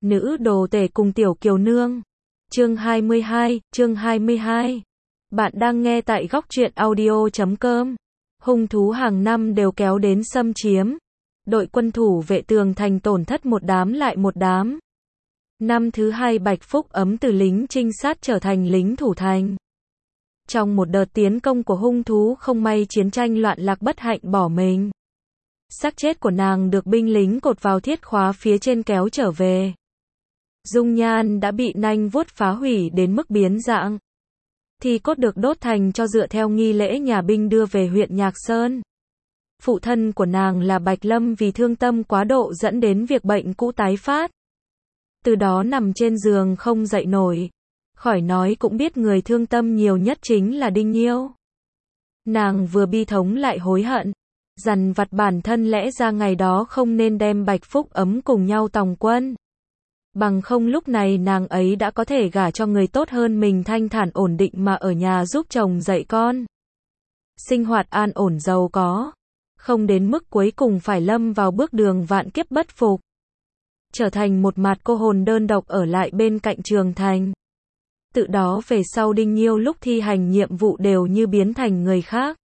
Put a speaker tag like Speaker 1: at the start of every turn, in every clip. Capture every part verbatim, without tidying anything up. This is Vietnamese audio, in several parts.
Speaker 1: Nữ đồ tể cùng tiểu kiều nương. Chương hai mươi hai, chương hai mươi hai. Bạn đang nghe tại góc truyện audio chấm com. Hung thú hàng năm đều kéo đến xâm chiếm. Đội quân thủ vệ tường thành tổn thất một đám lại một đám. Năm thứ hai Bạch Phúc Ấm từ lính trinh sát trở thành lính thủ thành. Trong một đợt tiến công của hung thú không may chiến tranh loạn lạc bất hạnh bỏ mình. Xác chết của nàng được binh lính cột vào thiết khóa phía trên kéo trở về. Dung nhan đã bị nanh vuốt phá hủy đến mức biến dạng. Thì cốt được đốt thành cho dựa theo nghi lễ nhà binh đưa về huyện Nhạc Sơn. Phụ thân của nàng là Bạch Lâm vì thương tâm quá độ dẫn đến việc bệnh cũ tái phát. Từ đó nằm trên giường không dậy nổi. Khỏi nói cũng biết người thương tâm nhiều nhất chính là Đinh Nhiêu. Nàng vừa bi thống lại hối hận. Dằn vặt bản thân lẽ ra ngày đó không nên đem Bạch Phúc Ấm cùng nhau tòng quân. Bằng không lúc này nàng ấy đã có thể gả cho người tốt hơn mình thanh thản ổn định mà ở nhà giúp chồng dạy con. Sinh hoạt an ổn giàu có. Không đến mức cuối cùng phải lâm vào bước đường vạn kiếp bất phục. Trở thành một mạt cô hồn đơn độc ở lại bên cạnh Trường Thành. Tự đó về sau Đinh Nhiêu lúc thi hành nhiệm vụ đều như biến thành người khác.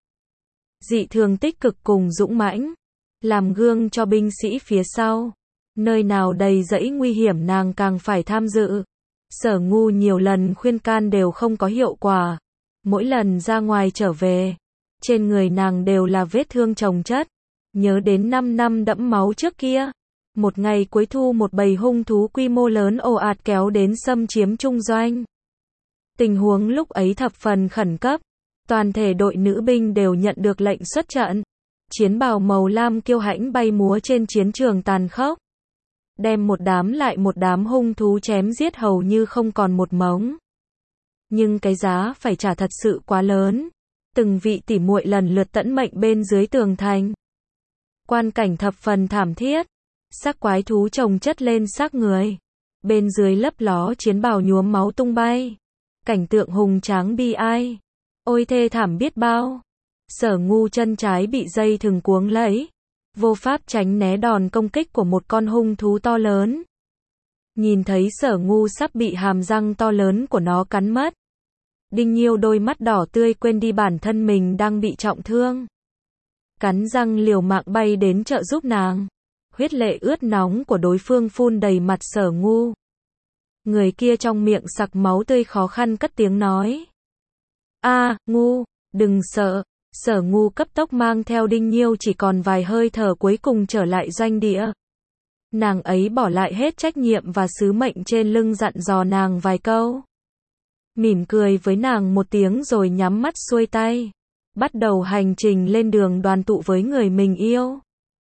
Speaker 1: Dị thường tích cực cùng dũng mãnh. Làm gương cho binh sĩ phía sau. Nơi nào đầy rẫy nguy hiểm nàng càng phải tham dự. Sở Ngu nhiều lần khuyên can đều không có hiệu quả. Mỗi lần ra ngoài trở về, trên người nàng đều là vết thương chồng chất. Nhớ đến năm năm đẫm máu trước kia. Một ngày cuối thu một bầy hung thú quy mô lớn ồ ạt kéo đến xâm chiếm trung doanh. Tình huống lúc ấy thập phần khẩn cấp. Toàn thể đội nữ binh đều nhận được lệnh xuất trận. Chiến bào màu lam kiêu hãnh bay múa trên chiến trường tàn khốc. Đem một đám lại một đám hung thú chém giết hầu như không còn một mống. Nhưng cái giá phải trả thật sự quá lớn. Từng vị tỉ muội lần lượt tẫn mệnh bên dưới tường thành. Quan cảnh thập phần thảm thiết. Xác quái thú chồng chất lên xác người. Bên dưới lấp ló chiến bào nhuốm máu tung bay. Cảnh tượng hùng tráng bi ai. Ôi thê thảm biết bao. Sở Ngu chân trái bị dây thừng cuống lấy. Vô pháp tránh né đòn công kích của một con hung thú to lớn. Nhìn thấy Sở Ngu sắp bị hàm răng to lớn của nó cắn mất. Đinh Nhiêu đôi mắt đỏ tươi quên đi bản thân mình đang bị trọng thương. Cắn răng liều mạng bay đến trợ giúp nàng. Huyết lệ ướt nóng của đối phương phun đầy mặt Sở Ngu. Người kia trong miệng sặc máu tươi khó khăn cất tiếng nói. A, à, Ngu, đừng sợ. Sở Ngu cấp tốc mang theo Đinh Nhiêu chỉ còn vài hơi thở cuối cùng trở lại doanh địa. Nàng ấy bỏ lại hết trách nhiệm và sứ mệnh trên lưng dặn dò nàng vài câu. Mỉm cười với nàng một tiếng rồi nhắm mắt xuôi tay. Bắt đầu hành trình lên đường đoàn tụ với người mình yêu.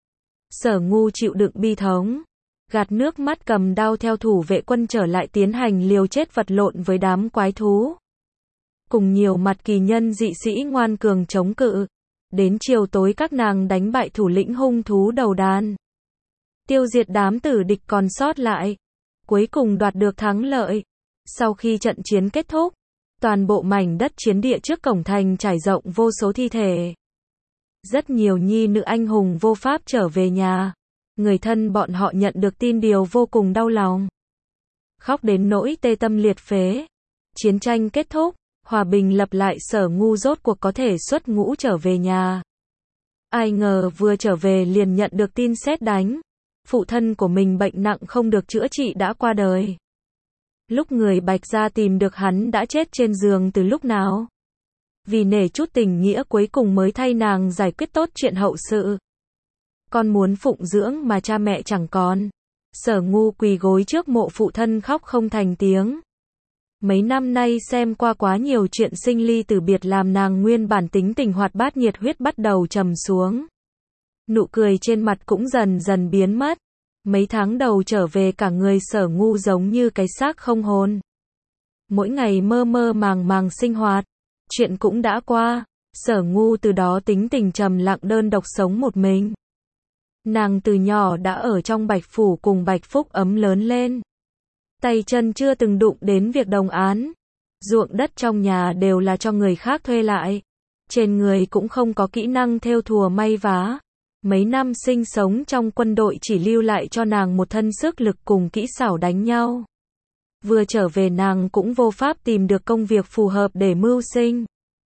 Speaker 1: Sở Ngu chịu đựng bi thống. Gạt nước mắt cầm đao theo thủ vệ quân trở lại tiến hành liều chết vật lộn với đám quái thú. Cùng nhiều mặt kỳ nhân dị sĩ ngoan cường chống cự. Đến chiều tối các nàng đánh bại thủ lĩnh hung thú đầu đàn. Tiêu diệt đám tử địch còn sót lại. Cuối cùng đoạt được thắng lợi. Sau khi trận chiến kết thúc, toàn bộ mảnh đất chiến địa trước cổng thành trải rộng vô số thi thể. Rất nhiều nhi nữ anh hùng vô pháp trở về nhà. Người thân bọn họ nhận được tin điều vô cùng đau lòng. Khóc đến nỗi tê tâm liệt phế. Chiến tranh kết thúc. Hòa bình lập lại Sở Ngu rốt cuộc có thể xuất ngũ trở về nhà. Ai ngờ vừa trở về liền nhận được tin sét đánh. Phụ thân của mình bệnh nặng không được chữa trị đã qua đời. Lúc người Bạch gia tìm được hắn đã chết trên giường từ lúc nào. Vì nể chút tình nghĩa cuối cùng mới thay nàng giải quyết tốt chuyện hậu sự. Con muốn phụng dưỡng mà cha mẹ chẳng còn. Sở Ngu quỳ gối trước mộ phụ thân khóc không thành tiếng. Mấy năm nay xem qua quá nhiều chuyện sinh ly tử biệt làm nàng nguyên bản tính tình hoạt bát nhiệt huyết bắt đầu trầm xuống. Nụ cười trên mặt cũng dần dần biến mất. Mấy tháng đầu trở về cả người Sở Ngu giống như cái xác không hồn. Mỗi ngày mơ mơ màng màng sinh hoạt. Chuyện cũng đã qua. Sở Ngu từ đó tính tình trầm lặng đơn độc sống một mình. Nàng từ nhỏ đã ở trong Bạch Phủ cùng Bạch Phúc Ấm lớn lên. Tay chân chưa từng đụng đến việc đồng án. Ruộng đất trong nhà đều là cho người khác thuê lại. Trên người cũng không có kỹ năng thêu thùa may vá. Mấy năm sinh sống trong quân đội chỉ lưu lại cho nàng một thân sức lực cùng kỹ xảo đánh nhau. Vừa trở về nàng cũng vô pháp tìm được công việc phù hợp để mưu sinh.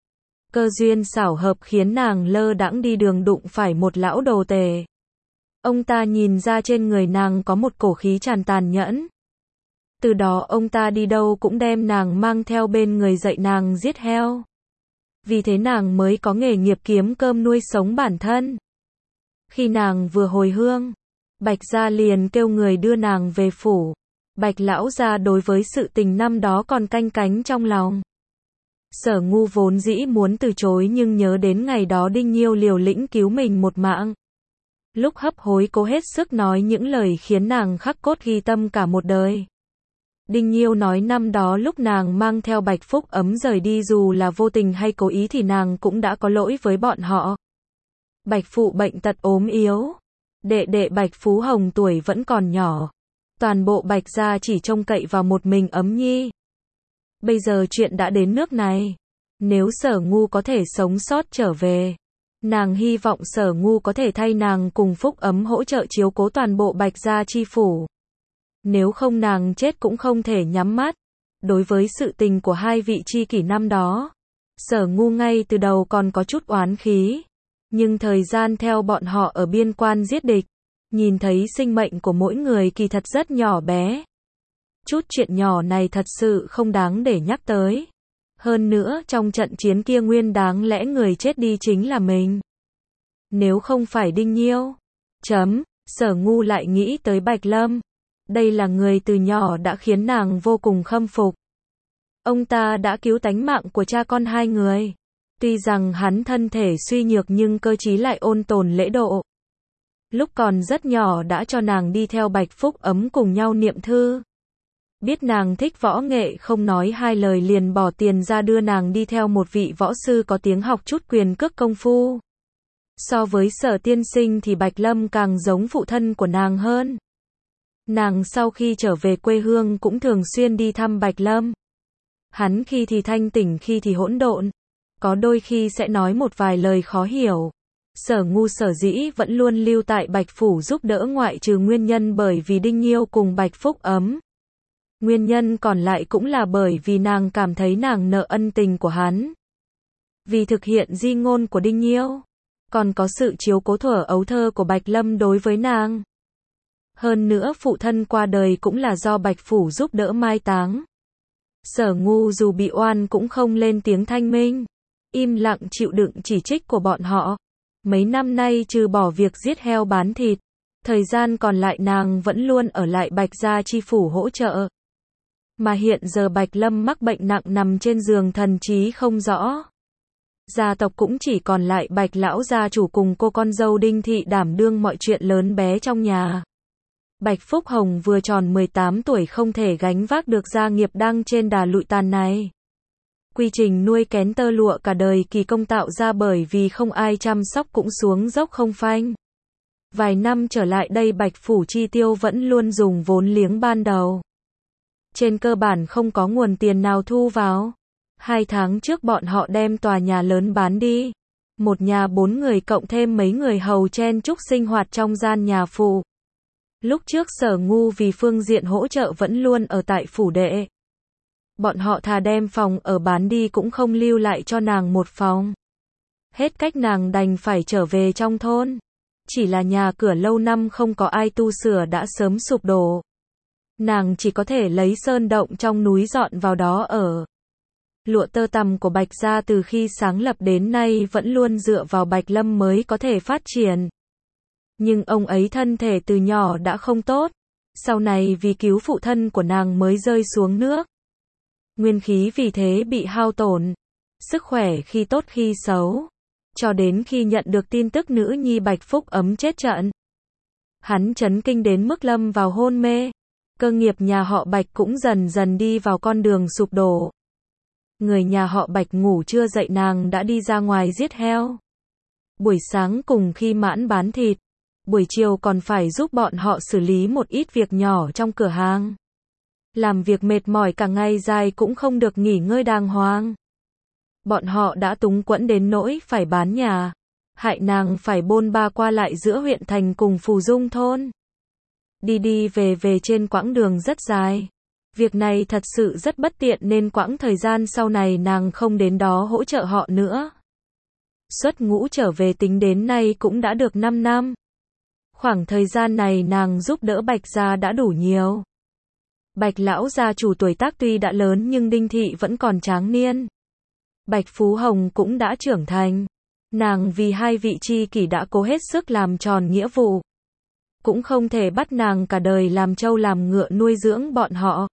Speaker 1: Cơ duyên xảo hợp khiến nàng lơ đãng đi đường đụng phải một lão đồ tể. Ông ta nhìn ra trên người nàng có một cổ khí tràn tàn nhẫn. Từ đó ông ta đi đâu cũng đem nàng mang theo bên người dạy nàng giết heo. Vì thế nàng mới có nghề nghiệp kiếm cơm nuôi sống bản thân. Khi nàng vừa hồi hương, Bạch gia liền kêu người đưa nàng về phủ. Bạch lão gia đối với sự tình năm đó còn canh cánh trong lòng. Sở Ngu vốn dĩ muốn từ chối nhưng nhớ đến ngày đó Đinh Nhiêu liều lĩnh cứu mình một mạng. Lúc hấp hối cố hết sức nói những lời khiến nàng khắc cốt ghi tâm cả một đời. Đinh Nhiêu nói năm đó lúc nàng mang theo Bạch Phúc Ấm rời đi dù là vô tình hay cố ý thì nàng cũng đã có lỗi với bọn họ. Bạch phụ bệnh tật ốm yếu. Đệ đệ Bạch Phú Hồng tuổi vẫn còn nhỏ. Toàn bộ Bạch gia chỉ trông cậy vào một mình Ấm Nhi. Bây giờ chuyện đã đến nước này. Nếu Sở Ngu có thể sống sót trở về, nàng hy vọng Sở Ngu có thể thay nàng cùng Phúc Ấm hỗ trợ chiếu cố toàn bộ Bạch gia chi phủ. Nếu không nàng chết cũng không thể nhắm mắt. Đối với sự tình của hai vị tri kỷ năm đó, Sở Ngu ngay từ đầu còn có chút oán khí. Nhưng thời gian theo bọn họ ở biên quan giết địch, nhìn thấy sinh mệnh của mỗi người kỳ thật rất nhỏ bé. Chút chuyện nhỏ này thật sự không đáng để nhắc tới. Hơn nữa trong trận chiến kia nguyên đáng lẽ người chết đi chính là mình. Nếu không phải Đinh Nhiêu. Chấm, Sở Ngu lại nghĩ tới Bạch Lâm. Đây là người từ nhỏ đã khiến nàng vô cùng khâm phục. Ông ta đã cứu tánh mạng của cha con hai người. Tuy rằng hắn thân thể suy nhược nhưng cơ trí lại ôn tồn lễ độ. Lúc còn rất nhỏ đã cho nàng đi theo Bạch Phúc Ấm cùng nhau niệm thư. Biết nàng thích võ nghệ không nói hai lời liền bỏ tiền ra đưa nàng đi theo một vị võ sư có tiếng học chút quyền cước công phu. So với Sở tiên sinh thì Bạch Lâm càng giống phụ thân của nàng hơn. Nàng sau khi trở về quê hương cũng thường xuyên đi thăm Bạch Lâm. Hắn khi thì thanh tỉnh khi thì hỗn độn. Có đôi khi sẽ nói một vài lời khó hiểu. Sở Ngu sở dĩ vẫn luôn lưu tại Bạch Phủ giúp đỡ ngoại trừ nguyên nhân bởi vì Đinh Nhiêu cùng Bạch Phúc Ấm. Nguyên nhân còn lại cũng là bởi vì nàng cảm thấy nàng nợ ân tình của hắn. Vì thực hiện di ngôn của Đinh Nhiêu. Còn có sự chiếu cố thuở ấu thơ của Bạch Lâm đối với nàng. Hơn nữa phụ thân qua đời cũng là do Bạch Phủ giúp đỡ mai táng. Sở Ngu dù bị oan cũng không lên tiếng thanh minh. Im lặng chịu đựng chỉ trích của bọn họ. Mấy năm nay trừ bỏ việc giết heo bán thịt, thời gian còn lại nàng vẫn luôn ở lại Bạch gia chi phủ hỗ trợ. Mà hiện giờ Bạch Lâm mắc bệnh nặng nằm trên giường thần trí không rõ. Gia tộc cũng chỉ còn lại Bạch lão gia chủ cùng cô con dâu Đinh thị đảm đương mọi chuyện lớn bé trong nhà. Bạch Phúc Hồng vừa tròn mười tám tuổi không thể gánh vác được gia nghiệp đang trên đà lụi tàn này. Quy trình nuôi kén tơ lụa cả đời kỳ công tạo ra bởi vì không ai chăm sóc cũng xuống dốc không phanh. Vài năm trở lại đây Bạch Phủ chi tiêu vẫn luôn dùng vốn liếng ban đầu. Trên cơ bản không có nguồn tiền nào thu vào. Hai tháng trước bọn họ đem tòa nhà lớn bán đi. Một nhà bốn người cộng thêm mấy người hầu chen chúc sinh hoạt trong gian nhà phụ. Lúc trước Sở Ngu vì phương diện hỗ trợ vẫn luôn ở tại phủ đệ. Bọn họ thà đem phòng ở bán đi cũng không lưu lại cho nàng một phòng. Hết cách nàng đành phải trở về trong thôn. Chỉ là nhà cửa lâu năm không có ai tu sửa đã sớm sụp đổ. Nàng chỉ có thể lấy sơn động trong núi dọn vào đó ở. Lụa tơ tằm của Bạch gia từ khi sáng lập đến nay vẫn luôn dựa vào Bạch Lâm mới có thể phát triển. Nhưng ông ấy thân thể từ nhỏ đã không tốt. Sau này vì cứu phụ thân của nàng mới rơi xuống nước. Nguyên khí vì thế bị hao tổn. Sức khỏe khi tốt khi xấu. Cho đến khi nhận được tin tức nữ nhi Bạch Phúc Ấm chết trận. Hắn chấn kinh đến mức lâm vào hôn mê. Cơ nghiệp nhà họ Bạch cũng dần dần đi vào con đường sụp đổ. Người nhà họ Bạch ngủ chưa dậy nàng đã đi ra ngoài giết heo. Buổi sáng cùng khi mãn bán thịt. Buổi chiều còn phải giúp bọn họ xử lý một ít việc nhỏ trong cửa hàng. Làm việc mệt mỏi cả ngày dài cũng không được nghỉ ngơi đàng hoàng. Bọn họ đã túng quẫn đến nỗi phải bán nhà. hại nàng phải bôn ba qua lại giữa huyện thành cùng Phù Dung thôn. Đi đi về về trên quãng đường rất dài. Việc này thật sự rất bất tiện nên quãng thời gian sau này nàng không đến đó hỗ trợ họ nữa. Xuất ngũ trở về tính đến nay cũng đã được năm năm. Khoảng thời gian này nàng giúp đỡ Bạch gia đã đủ nhiều. Bạch lão gia chủ tuổi tác tuy đã lớn nhưng Đinh Thị vẫn còn tráng niên. Bạch Phú Hồng cũng đã trưởng thành. Nàng vì hai vị tri kỷ đã cố hết sức làm tròn nghĩa vụ. Cũng không thể bắt nàng cả đời làm trâu làm ngựa nuôi dưỡng bọn họ.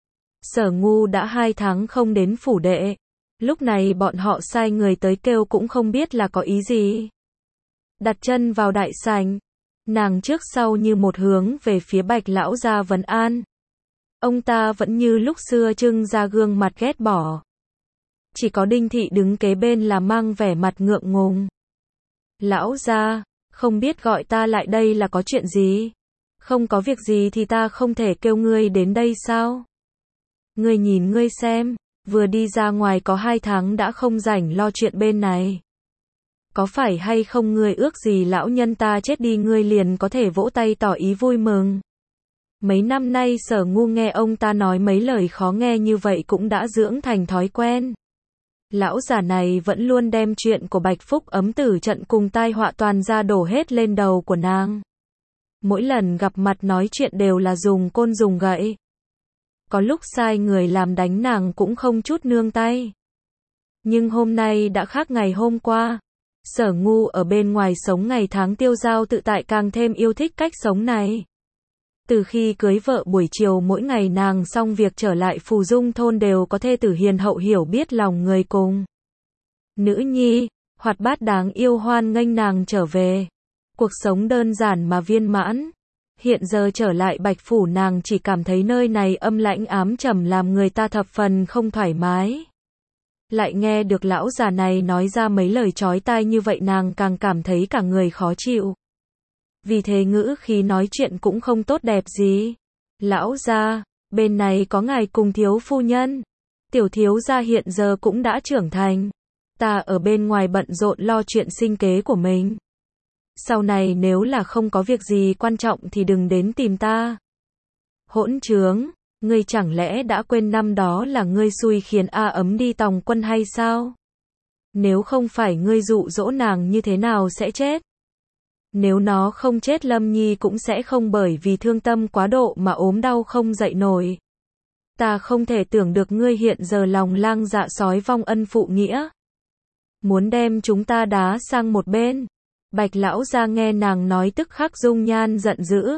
Speaker 1: Sở Ngu đã hai tháng không đến phủ đệ. Lúc này bọn họ sai người tới kêu cũng không biết là có ý gì. Đặt chân vào đại sảnh, nàng trước sau như một hướng về phía Bạch lão gia vấn an. Ông ta vẫn như lúc xưa trưng ra gương mặt ghét bỏ. Chỉ có Đinh Thị đứng kế bên là mang vẻ mặt ngượng ngùng. Lão gia, không biết gọi ta lại đây là có chuyện gì? Không có việc gì thì ta không thể kêu ngươi đến đây sao? Ngươi nhìn ngươi xem, vừa đi ra ngoài có hai tháng đã không rảnh lo chuyện bên này. Có phải hay không ngươi ước gì lão nhân ta chết đi ngươi liền có thể vỗ tay tỏ ý vui mừng? Mấy năm nay Sở Ngu nghe ông ta nói mấy lời khó nghe như vậy cũng đã dưỡng thành thói quen. Lão già này vẫn luôn đem chuyện của Bạch Phúc ấm tử trận cùng tai họa toàn ra đổ hết lên đầu của nàng. Mỗi lần gặp mặt nói chuyện đều là dùng côn dùng gậy. Có lúc sai người làm đánh nàng cũng không chút nương tay. Nhưng hôm nay đã khác ngày hôm qua. Sở Ngu ở bên ngoài sống ngày tháng tiêu dao tự tại càng thêm yêu thích cách sống này. Từ khi cưới vợ buổi chiều mỗi ngày nàng xong việc trở lại Phù Dung thôn đều có thê tử hiền hậu hiểu biết lòng người cùng. Nữ nhi, hoạt bát đáng yêu hoan nghênh nàng trở về. Cuộc sống đơn giản mà viên mãn. Hiện giờ trở lại Bạch Phủ nàng chỉ cảm thấy nơi này âm lãnh ám trầm làm người ta thập phần không thoải mái. Lại nghe được lão già này nói ra mấy lời chói tai như vậy nàng càng cảm thấy cả người khó chịu. Vì thế ngữ khí nói chuyện cũng không tốt đẹp gì. Lão gia, bên này có ngài cùng thiếu phu nhân. Tiểu thiếu gia hiện giờ cũng đã trưởng thành. Ta ở bên ngoài bận rộn lo chuyện sinh kế của mình. Sau này nếu là không có việc gì quan trọng thì đừng đến tìm ta. Hỗn trướng, ngươi chẳng lẽ đã quên năm đó là ngươi xui khiến A Ấm đi tòng quân hay sao? Nếu không phải ngươi dụ dỗ nàng như thế nào sẽ chết? Nếu nó không chết Lâm Nhi cũng sẽ không bởi vì thương tâm quá độ mà ốm đau không dậy nổi. Ta không thể tưởng được ngươi hiện giờ lòng lang dạ sói vong ân phụ nghĩa. Muốn đem chúng ta đá sang một bên. Bạch lão gia nghe nàng nói tức khắc dung nhan giận dữ.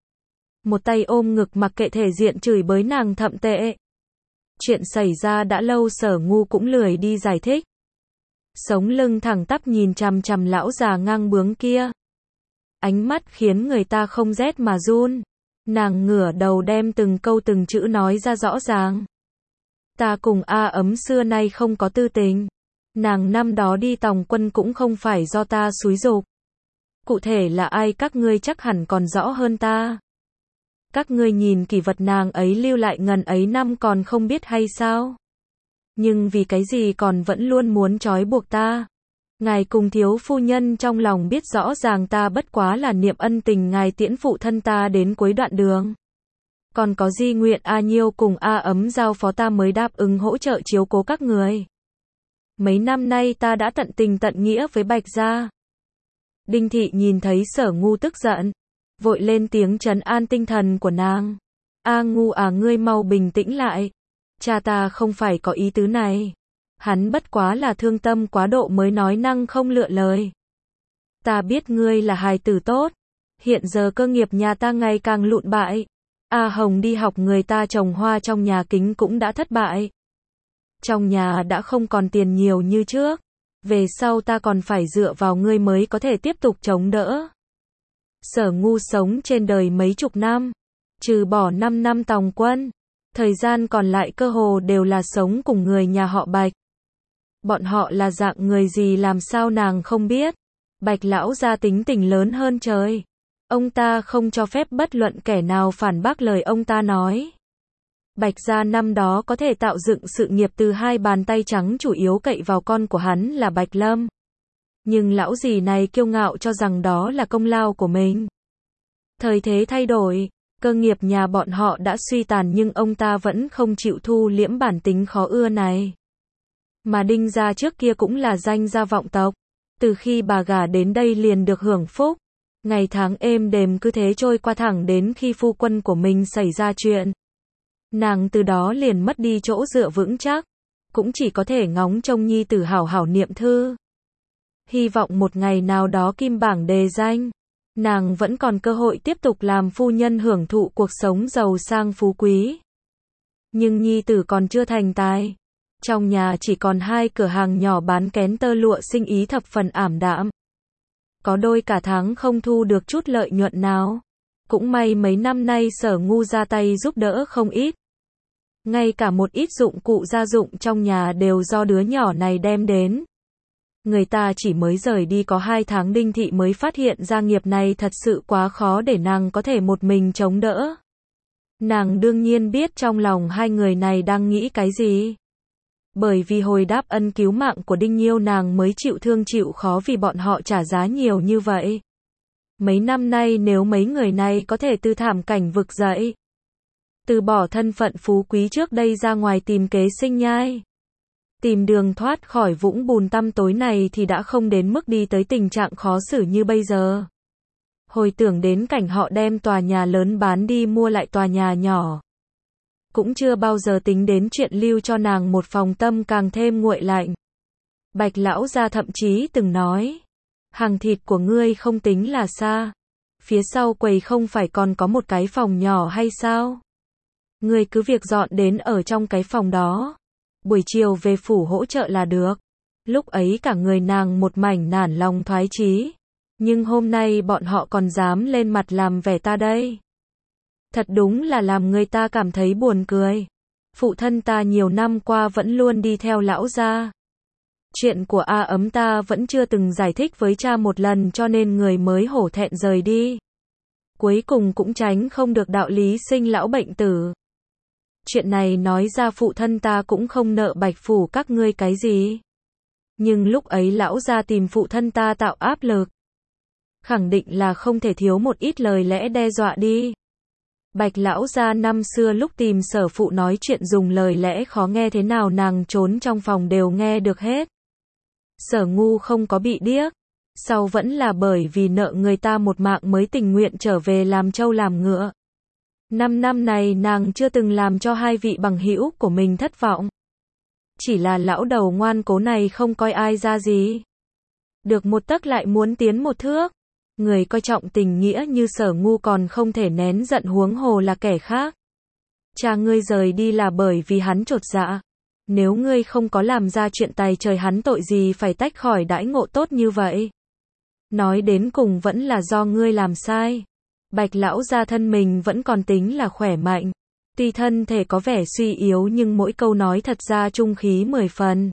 Speaker 1: Một tay ôm ngực mặc kệ thể diện chửi bới nàng thậm tệ. Chuyện xảy ra đã lâu Sở Ngu cũng lười đi giải thích. Sống lưng thẳng tắp nhìn chằm chằm lão già ngang bướng kia. Ánh mắt khiến người ta không rét mà run. Nàng ngửa đầu đem từng câu từng chữ nói ra rõ ràng. Ta cùng A Ấm xưa nay không có tư tình. Nàng năm đó đi tòng quân cũng không phải do ta xúi giục. Cụ thể là ai các ngươi chắc hẳn còn rõ hơn ta. Các ngươi nhìn kỷ vật nàng ấy lưu lại ngần ấy năm còn không biết hay sao? Nhưng vì cái gì còn vẫn luôn muốn trói buộc ta? Ngài cùng thiếu phu nhân trong lòng biết rõ ràng ta bất quá là niệm ân tình ngài tiễn phụ thân ta đến cuối đoạn đường. Còn có di nguyện A Nhiêu cùng A Ấm giao phó ta mới đáp ứng hỗ trợ chiếu cố các người. Mấy năm nay ta đã tận tình tận nghĩa với Bạch gia. Đinh Thị nhìn thấy Sở Ngu tức giận, vội lên tiếng trấn an tinh thần của nàng. A Ngu à ngươi mau bình tĩnh lại. Cha ta không phải có ý tứ này. Hắn bất quá là thương tâm quá độ mới nói năng không lựa lời. Ta biết ngươi là hài tử tốt. Hiện giờ cơ nghiệp nhà ta ngày càng lụn bại. A Hồng đi học người ta trồng hoa trong nhà kính cũng đã thất bại. Trong nhà đã không còn tiền nhiều như trước. Về sau ta còn phải dựa vào ngươi mới có thể tiếp tục chống đỡ. Sở Ngu sống trên đời mấy chục năm. Trừ bỏ năm năm tòng quân. Thời gian còn lại cơ hồ đều là sống cùng người nhà họ Bạch. Bọn họ là dạng người gì làm sao nàng không biết. Bạch lão gia tính tình lớn hơn trời. Ông ta không cho phép bất luận kẻ nào phản bác lời ông ta nói. Bạch gia năm đó có thể tạo dựng sự nghiệp từ hai bàn tay trắng chủ yếu cậy vào con của hắn là Bạch Lâm. Nhưng lão già này kiêu ngạo cho rằng đó là công lao của mình. Thời thế thay đổi, cơ nghiệp nhà bọn họ đã suy tàn nhưng ông ta vẫn không chịu thu liễm bản tính khó ưa này. Mà Đinh gia trước kia cũng là danh gia vọng tộc. Từ khi bà gả đến đây liền được hưởng phúc. Ngày tháng êm đềm cứ thế trôi qua thẳng đến khi phu quân của mình xảy ra chuyện. Nàng từ đó liền mất đi chỗ dựa vững chắc. Cũng chỉ có thể ngóng trông nhi tử hảo hảo niệm thư. Hy vọng một ngày nào đó kim bảng đề danh. Nàng vẫn còn cơ hội tiếp tục làm phu nhân hưởng thụ cuộc sống giàu sang phú quý. Nhưng nhi tử còn chưa thành tài. Trong nhà chỉ còn hai cửa hàng nhỏ bán kén tơ lụa sinh ý thập phần ảm đạm. Có đôi cả tháng không thu được chút lợi nhuận nào. Cũng may mấy năm nay Sở Ngu ra tay giúp đỡ không ít. Ngay cả một ít dụng cụ gia dụng trong nhà đều do đứa nhỏ này đem đến. Người ta chỉ mới rời đi có hai tháng Đinh Thị mới phát hiện ra nghiệp này thật sự quá khó để nàng có thể một mình chống đỡ. Nàng đương nhiên biết trong lòng hai người này đang nghĩ cái gì. Bởi vì hồi đáp ân cứu mạng của Đinh Nhiêu nàng mới chịu thương chịu khó vì bọn họ trả giá nhiều như vậy. Mấy năm nay nếu mấy người này có thể từ thảm cảnh vực dậy, từ bỏ thân phận phú quý trước đây ra ngoài tìm kế sinh nhai, tìm đường thoát khỏi vũng bùn tăm tối này thì đã không đến mức đi tới tình trạng khó xử như bây giờ. Hồi tưởng đến cảnh họ đem tòa nhà lớn bán đi mua lại tòa nhà nhỏ. Cũng chưa bao giờ tính đến chuyện lưu cho nàng một phòng tâm càng thêm nguội lạnh. Bạch lão gia thậm chí từng nói, hàng thịt của ngươi không tính là xa. Phía sau quầy không phải còn có một cái phòng nhỏ hay sao? Ngươi cứ việc dọn đến ở trong cái phòng đó. Buổi chiều về phủ hỗ trợ là được. Lúc ấy cả người nàng một mảnh nản lòng thoái chí. Nhưng hôm nay bọn họ còn dám lên mặt làm vẻ ta đây. Thật đúng là làm người ta cảm thấy buồn cười. Phụ thân ta nhiều năm qua vẫn luôn đi theo lão gia. Chuyện của A Ấm ta vẫn chưa từng giải thích với cha một lần cho nên người mới hổ thẹn rời đi. Cuối cùng cũng tránh không được đạo lý sinh lão bệnh tử. Chuyện này nói ra phụ thân ta cũng không nợ Bạch phủ các ngươi cái gì. Nhưng lúc ấy lão gia tìm phụ thân ta tạo áp lực. Khẳng định là không thể thiếu một ít lời lẽ đe dọa đi. Bạch lão gia năm xưa lúc tìm Sở phụ nói chuyện dùng lời lẽ khó nghe thế nào nàng trốn trong phòng đều nghe được hết. Sở Ngu không có bị điếc. Sau vẫn là bởi vì nợ người ta một mạng mới tình nguyện trở về làm trâu làm ngựa. Năm năm này nàng chưa từng làm cho hai vị bằng hữu của mình thất vọng. Chỉ là lão đầu ngoan cố này không coi ai ra gì. Được một tấc lại muốn tiến một thước. Người coi trọng tình nghĩa như Sở Ngu còn không thể nén giận huống hồ là kẻ khác. Cha ngươi rời đi là bởi vì hắn chột dạ. Nếu ngươi không có làm ra chuyện tày trời hắn tội gì phải tách khỏi đãi ngộ tốt như vậy. Nói đến cùng vẫn là do ngươi làm sai. Bạch lão gia thân mình vẫn còn tính là khỏe mạnh. Tuy thân thể có vẻ suy yếu nhưng mỗi câu nói thật ra trung khí mười phần.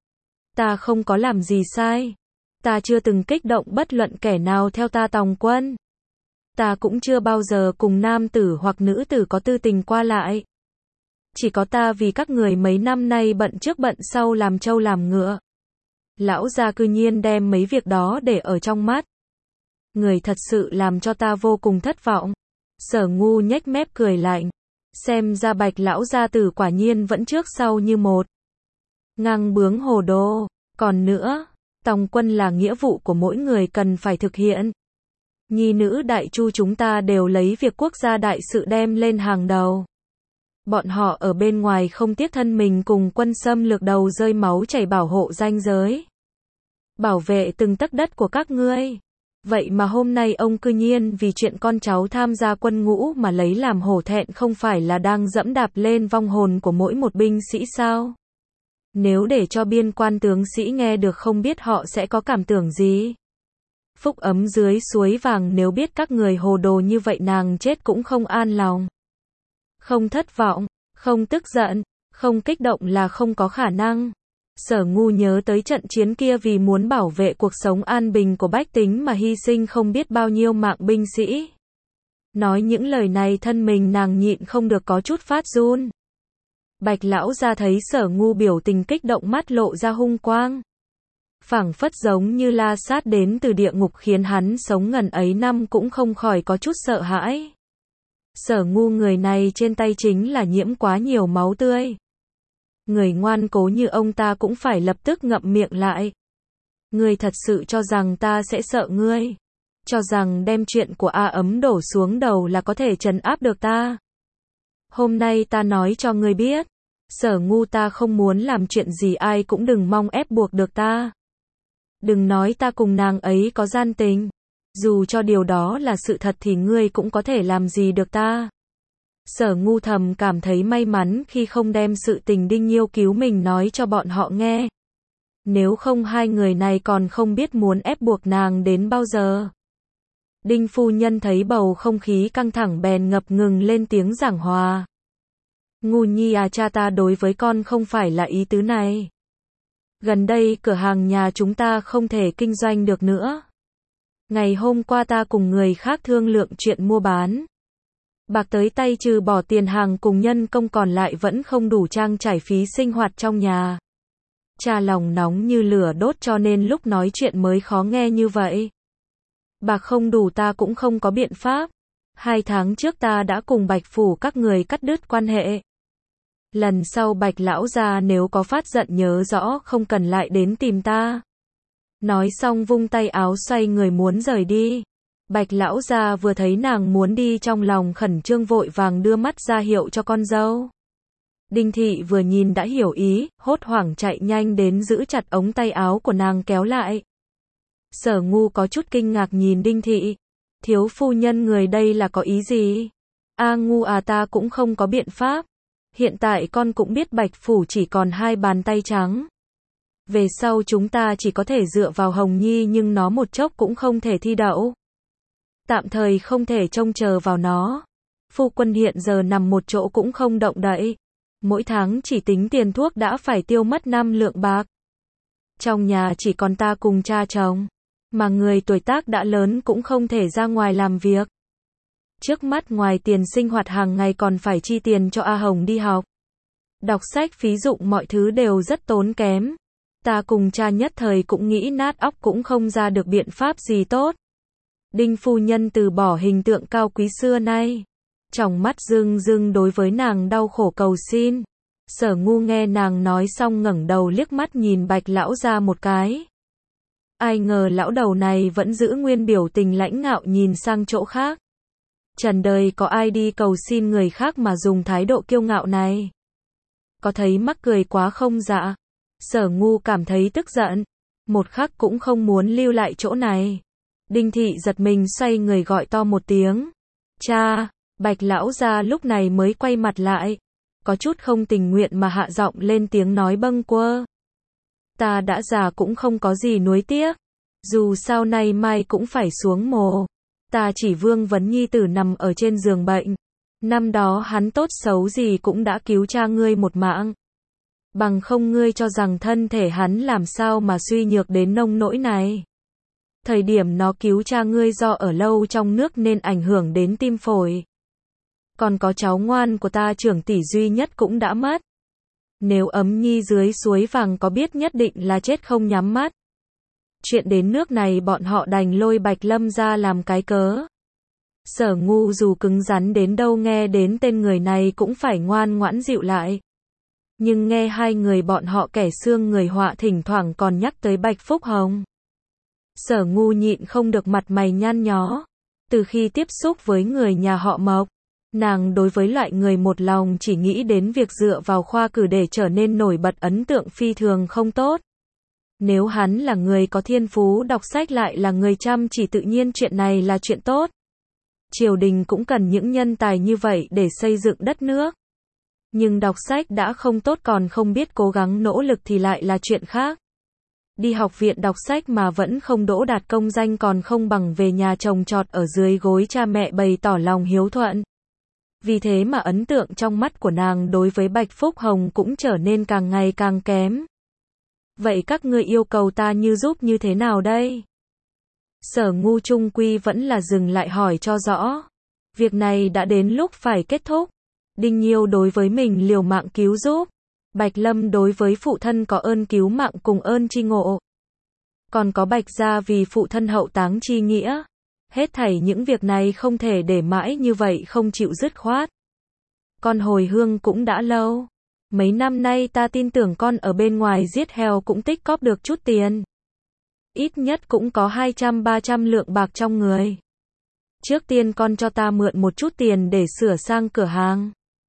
Speaker 1: Ta không có làm gì sai. Ta chưa từng kích động bất luận kẻ nào theo ta tòng quân. Ta cũng chưa bao giờ cùng nam tử hoặc nữ tử có tư tình qua lại. Chỉ có ta vì các người mấy năm nay bận trước bận sau làm trâu làm ngựa. Lão gia cư nhiên đem mấy việc đó để ở trong mắt. Người thật sự làm cho ta vô cùng thất vọng. Sở Ngu nhếch mép cười lạnh. Xem ra Bạch lão gia tử quả nhiên vẫn trước sau như một. Ngang bướng hồ đồ. Còn nữa, tòng quân là nghĩa vụ của mỗi người cần phải thực hiện. Nhi nữ đại chu chúng ta đều lấy việc quốc gia đại sự đem lên hàng đầu. Bọn họ ở bên ngoài không tiếc thân mình cùng quân xâm lược đầu rơi máu chảy bảo hộ ranh giới. Bảo vệ từng tấc đất của các ngươi. Vậy mà hôm nay ông cư nhiên vì chuyện con cháu tham gia quân ngũ mà lấy làm hổ thẹn không phải là đang dẫm đạp lên vong hồn của mỗi một binh sĩ sao? Nếu để cho biên quan tướng sĩ nghe được không biết họ sẽ có cảm tưởng gì? Phúc ấm dưới suối vàng nếu biết các người hồ đồ như vậy nàng chết cũng không an lòng. Không thất vọng, không tức giận, không kích động là không có khả năng. Sở Ngu nhớ tới trận chiến kia vì muốn bảo vệ cuộc sống an bình của bách tính mà hy sinh không biết bao nhiêu mạng binh sĩ. Nói những lời này thân mình nàng nhịn không được có chút phát run. Bạch lão gia thấy Sở Ngu biểu tình kích động mắt lộ ra hung quang. phảng phất giống như la sát đến từ địa ngục khiến hắn sống ngần ấy năm cũng không khỏi có chút sợ hãi. Sở Ngu người này trên tay chính là nhiễm quá nhiều máu tươi. Người ngoan cố như ông ta cũng phải lập tức ngậm miệng lại. Ngươi thật sự cho rằng ta sẽ sợ ngươi? Cho rằng đem chuyện của A Ấm đổ xuống đầu là có thể trấn áp được ta? Hôm nay ta nói cho ngươi biết, Sở Ngu ta không muốn làm chuyện gì, ai cũng đừng mong ép buộc được ta. Đừng nói ta cùng nàng ấy có gian tình. Dù cho điều đó là sự thật thì ngươi cũng có thể làm gì được ta. Sở Ngu thầm cảm thấy may mắn khi không đem sự tình Đinh Nhiêu cứu mình nói cho bọn họ nghe. Nếu không hai người này còn không biết muốn ép buộc nàng đến bao giờ. Đinh phu nhân thấy bầu không khí căng thẳng bèn ngập ngừng lên tiếng giảng hòa. Ngu nhi à, cha ta đối với con không phải là ý tứ này. Gần đây cửa hàng nhà chúng ta không thể kinh doanh được nữa. Ngày hôm qua ta cùng người khác thương lượng chuyện mua bán. Bạc tới tay trừ bỏ tiền hàng cùng nhân công còn lại vẫn không đủ trang trải phí sinh hoạt trong nhà. Cha lòng nóng như lửa đốt cho nên lúc nói chuyện mới khó nghe như vậy. Bạc không đủ ta cũng không có biện pháp. Hai tháng trước ta đã cùng Bạch phủ các người cắt đứt quan hệ. Lần sau Bạch lão gia nếu có phát giận nhớ rõ không cần lại đến tìm ta. Nói xong vung tay áo xoay người muốn rời đi. Bạch lão gia vừa thấy nàng muốn đi trong lòng khẩn trương vội vàng đưa mắt ra hiệu cho con dâu. Đinh thị vừa nhìn đã hiểu ý, hốt hoảng chạy nhanh đến giữ chặt ống tay áo của nàng kéo lại. Sở Ngu có chút kinh ngạc nhìn Đinh thị. Thiếu phu nhân người đây là có ý gì? A Ngu à, ta cũng không có biện pháp. Hiện tại con cũng biết Bạch phủ chỉ còn hai bàn tay trắng. Về sau chúng ta chỉ có thể dựa vào Hồng Nhi nhưng nó một chốc cũng không thể thi đậu. Tạm thời không thể trông chờ vào nó. Phu quân hiện giờ nằm một chỗ cũng không động đậy. Mỗi tháng chỉ tính tiền thuốc đã phải tiêu mất năm lượng bạc. Trong nhà chỉ còn ta cùng cha chồng. Mà người tuổi tác đã lớn cũng không thể ra ngoài làm việc. Trước mắt ngoài tiền sinh hoạt hàng ngày còn phải chi tiền cho A Hồng đi học. Đọc sách phí dụng mọi thứ đều rất tốn kém. Ta cùng cha nhất thời cũng nghĩ nát óc cũng không ra được biện pháp gì tốt. Đinh phu nhân từ bỏ hình tượng cao quý xưa nay. Trong mắt rưng rưng đối với nàng đau khổ cầu xin. Sở Ngu nghe nàng nói xong ngẩng đầu liếc mắt nhìn Bạch lão gia một cái. Ai ngờ lão đầu này vẫn giữ nguyên biểu tình lãnh ngạo nhìn sang chỗ khác. Trần đời có ai đi cầu xin người khác mà dùng thái độ kiêu ngạo này? Có thấy mắc cười quá không dạ? Sở Ngu cảm thấy tức giận. Một khắc cũng không muốn lưu lại chỗ này. Đinh thị giật mình xoay người gọi to một tiếng. Cha! Bạch lão gia lúc này mới quay mặt lại. Có chút không tình nguyện mà hạ giọng lên tiếng nói bâng quơ. Ta đã già cũng không có gì nuối tiếc. Dù sao nay mai cũng phải xuống mồ. Ta chỉ vương vấn nhi tử nằm ở trên giường bệnh. Năm đó hắn tốt xấu gì cũng đã cứu cha ngươi một mạng. Bằng không ngươi cho rằng thân thể hắn làm sao mà suy nhược đến nông nỗi này. Thời điểm nó cứu cha ngươi do ở lâu trong nước nên ảnh hưởng đến tim phổi. Còn có cháu ngoan của ta trưởng tỷ duy nhất cũng đã mất. Nếu Ấm Nhi dưới suối vàng có biết nhất định là chết không nhắm mắt. Chuyện đến nước này bọn họ đành lôi Bạch Lâm ra làm cái cớ. Sở Ngu dù cứng rắn đến đâu nghe đến tên người này cũng phải ngoan ngoãn dịu lại. Nhưng nghe hai người bọn họ kẻ xương người họa thỉnh thoảng còn nhắc tới Bạch Phúc Hồng. Sở Ngu nhịn không được mặt mày nhăn nhó. Từ khi tiếp xúc với người nhà họ Mộc, nàng đối với loại người một lòng chỉ nghĩ đến việc dựa vào khoa cử để trở nên nổi bật ấn tượng phi thường không tốt. Nếu hắn là người có thiên phú đọc sách lại là người chăm chỉ tự nhiên chuyện này là chuyện tốt. Triều đình cũng cần những nhân tài như vậy để xây dựng đất nước. Nhưng đọc sách đã không tốt còn không biết cố gắng nỗ lực thì lại là chuyện khác. Đi học viện đọc sách mà vẫn không đỗ đạt công danh còn không bằng về nhà trồng trọt ở dưới gối cha mẹ bày tỏ lòng hiếu thuận. Vì thế mà ấn tượng trong mắt của nàng đối với Bạch Phúc Hồng cũng trở nên càng ngày càng kém. Vậy các ngươi yêu cầu ta như giúp như thế nào đây? Sở Ngu trung quy vẫn là dừng lại hỏi cho rõ. Việc này đã đến lúc phải kết thúc. Đinh Nhiêu đối với mình liều mạng cứu giúp. Bạch Lâm đối với phụ thân có ơn cứu mạng cùng ơn tri ngộ. Còn có Bạch gia vì phụ thân hậu táng chi nghĩa. Hết thảy những việc này không thể để mãi như vậy không chịu dứt khoát. Con hồi hương cũng đã lâu. Mấy năm nay ta tin tưởng con ở bên ngoài giết heo cũng tích cóp được chút tiền. Ít nhất cũng có hai trăm ba trăm lượng bạc trong người. Trước tiên con cho ta mượn một chút tiền để sửa sang cửa hàng.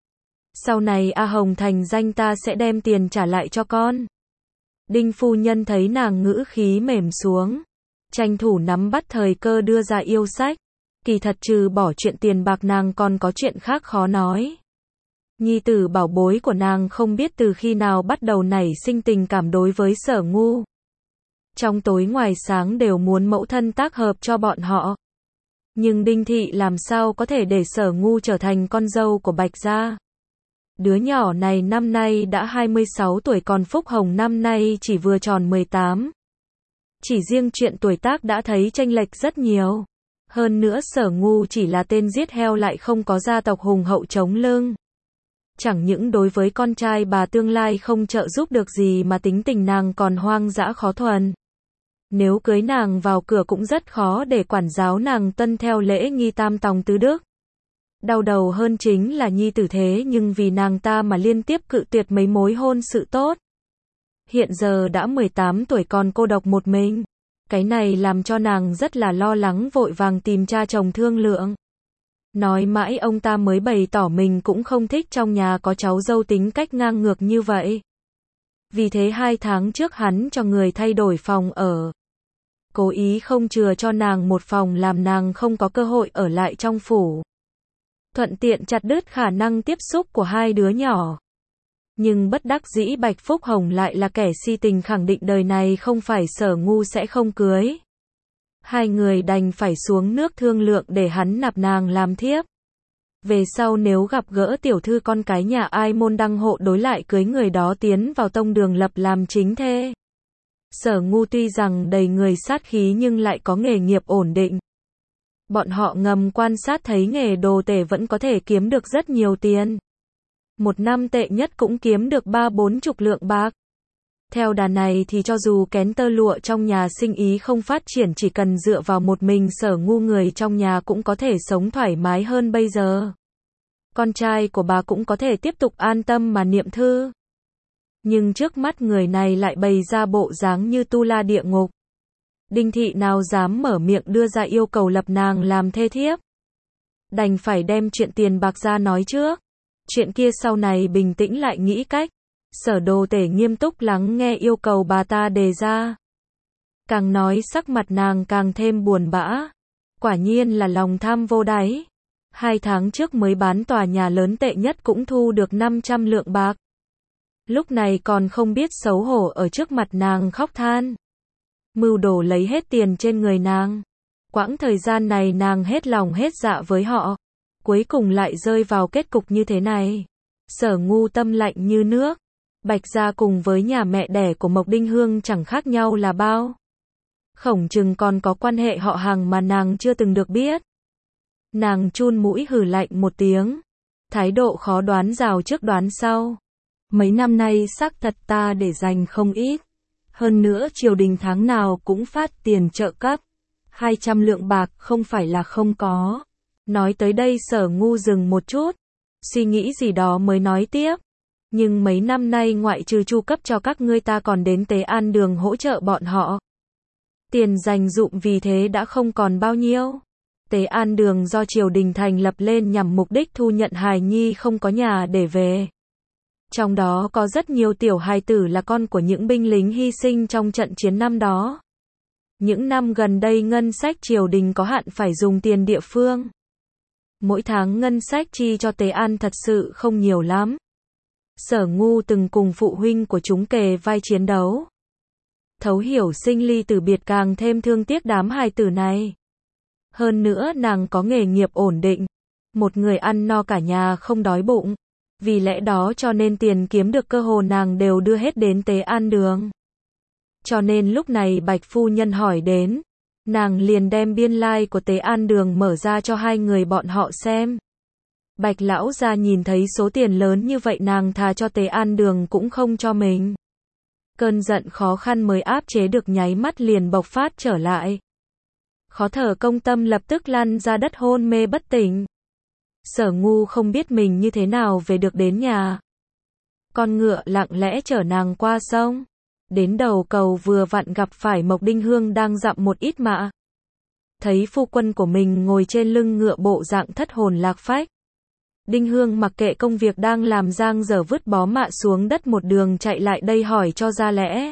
Speaker 1: Sau này A Hồng thành danh ta sẽ đem tiền trả lại cho con. Đinh phu nhân thấy nàng ngữ khí mềm xuống. Tranh thủ nắm bắt thời cơ đưa ra yêu sách. Kỳ thật trừ bỏ chuyện tiền bạc nàng còn có chuyện khác khó nói. Nhi tử bảo bối của nàng không biết từ khi nào bắt đầu nảy sinh tình cảm đối với Sở Ngu. Trong tối ngoài sáng đều muốn mẫu thân tác hợp cho bọn họ. Nhưng Đinh Thị làm sao có thể để Sở Ngu trở thành con dâu của Bạch gia. Đứa nhỏ này năm nay đã hai mươi sáu tuổi còn Phúc Hồng năm nay chỉ vừa tròn mười tám. Chỉ riêng chuyện tuổi tác đã thấy chênh lệch rất nhiều. Hơn nữa Sở Ngu chỉ là tên giết heo lại không có gia tộc hùng hậu chống lưng. Chẳng những đối với con trai bà tương lai không trợ giúp được gì mà tính tình nàng còn hoang dã khó thuần. Nếu cưới nàng vào cửa cũng rất khó để quản giáo nàng tuân theo lễ nghi tam tòng tứ đức. Đau đầu hơn chính là nhi tử thế nhưng vì nàng ta mà liên tiếp cự tuyệt mấy mối hôn sự tốt. Hiện giờ đã mười tám tuổi còn cô độc một mình. Cái này làm cho nàng rất là lo lắng vội vàng tìm cha chồng thương lượng. Nói mãi ông ta mới bày tỏ mình cũng không thích trong nhà có cháu dâu tính cách ngang ngược như vậy. Vì thế hai tháng trước hắn cho người thay đổi phòng ở. Cố ý không chừa cho nàng một phòng làm nàng không có cơ hội ở lại trong phủ. Thuận tiện chặt đứt khả năng tiếp xúc của hai đứa nhỏ. Nhưng bất đắc dĩ Bạch Phúc Hồng lại là kẻ si tình khẳng định đời này không phải Sở Ngu sẽ không cưới. Hai người đành phải xuống nước thương lượng để hắn nạp nàng làm thiếp. Về sau nếu gặp gỡ tiểu thư con cái nhà ai môn đăng hộ đối lại cưới người đó tiến vào tông đường lập làm chính thê. Sở Ngu tuy rằng đầy người sát khí nhưng lại có nghề nghiệp ổn định. Bọn họ ngầm quan sát thấy nghề đồ tể vẫn có thể kiếm được rất nhiều tiền. Một năm tệ nhất cũng kiếm được ba bốn chục lượng bạc. Theo đà này thì cho dù kén tơ lụa trong nhà sinh ý không phát triển chỉ cần dựa vào một mình Sở Ngu người trong nhà cũng có thể sống thoải mái hơn bây giờ. Con trai của bà cũng có thể tiếp tục an tâm mà niệm thư. Nhưng trước mắt người này lại bày ra bộ dáng như tu la địa ngục. Đinh Thị nào dám mở miệng đưa ra yêu cầu lập nàng làm thê thiếp. Đành phải đem chuyện tiền bạc ra nói trước. Chuyện kia sau này bình tĩnh lại nghĩ cách. Sở Đồ Tể nghiêm túc lắng nghe yêu cầu bà ta đề ra. Càng nói sắc mặt nàng càng thêm buồn bã. Quả nhiên là lòng tham vô đáy. Hai tháng trước mới bán tòa nhà lớn tệ nhất cũng thu được năm trăm lượng bạc. Lúc này còn không biết xấu hổ ở trước mặt nàng khóc than. Mưu đồ lấy hết tiền trên người nàng. Quãng thời gian này nàng hết lòng hết dạ với họ. Cuối cùng lại rơi vào kết cục như thế này. Sở Ngu tâm lạnh như nước. Bạch gia cùng với nhà mẹ đẻ của Mộc Đinh Hương chẳng khác nhau là bao. Khổng chừng còn có quan hệ họ hàng mà nàng chưa từng được biết. Nàng chun mũi hừ lạnh một tiếng. Thái độ khó đoán rào trước đoán sau. Mấy năm nay xác thật ta để dành không ít. Hơn nữa triều đình tháng nào cũng phát tiền trợ cấp. hai trăm lượng bạc không phải là không có. Nói tới đây Sở Ngu dừng một chút. Suy nghĩ gì đó mới nói tiếp. Nhưng mấy năm nay ngoại trừ chu cấp cho các ngươi ta còn đến Tế An Đường hỗ trợ bọn họ. Tiền dành dụm vì thế đã không còn bao nhiêu. Tế An Đường do triều đình thành lập lên nhằm mục đích thu nhận hài nhi không có nhà để về. Trong đó có rất nhiều tiểu hài tử là con của những binh lính hy sinh trong trận chiến năm đó. Những năm gần đây ngân sách triều đình có hạn phải dùng tiền địa phương. Mỗi tháng ngân sách chi cho Tế An thật sự không nhiều lắm. Sở Ngu từng cùng phụ huynh của chúng kề vai chiến đấu. Thấu hiểu sinh ly tử biệt càng thêm thương tiếc đám hài tử này. Hơn nữa nàng có nghề nghiệp ổn định. Một người ăn no cả nhà không đói bụng. Vì lẽ đó cho nên tiền kiếm được cơ hồ nàng đều đưa hết đến Tế An Đường. Cho nên lúc này Bạch Phu Nhân hỏi đến. Nàng liền đem biên lai like của Tế An Đường mở ra cho hai người bọn họ xem. Bạch lão gia nhìn thấy số tiền lớn như vậy nàng thà cho Tế An Đường cũng không cho mình. Cơn giận khó khăn mới áp chế được nháy mắt liền bộc phát trở lại. Khó thở công tâm lập tức lăn ra đất hôn mê bất tỉnh. Sở Ngu không biết mình như thế nào về được đến nhà. Con ngựa lặng lẽ chở nàng qua sông. Đến đầu cầu vừa vặn gặp phải Mộc Đinh Hương đang dặm một ít mạ. Thấy phu quân của mình ngồi trên lưng ngựa bộ dạng thất hồn lạc phách. Đinh Hương mặc kệ công việc đang làm giang dở vứt bó mạ xuống đất một đường chạy lại đây hỏi cho ra lẽ.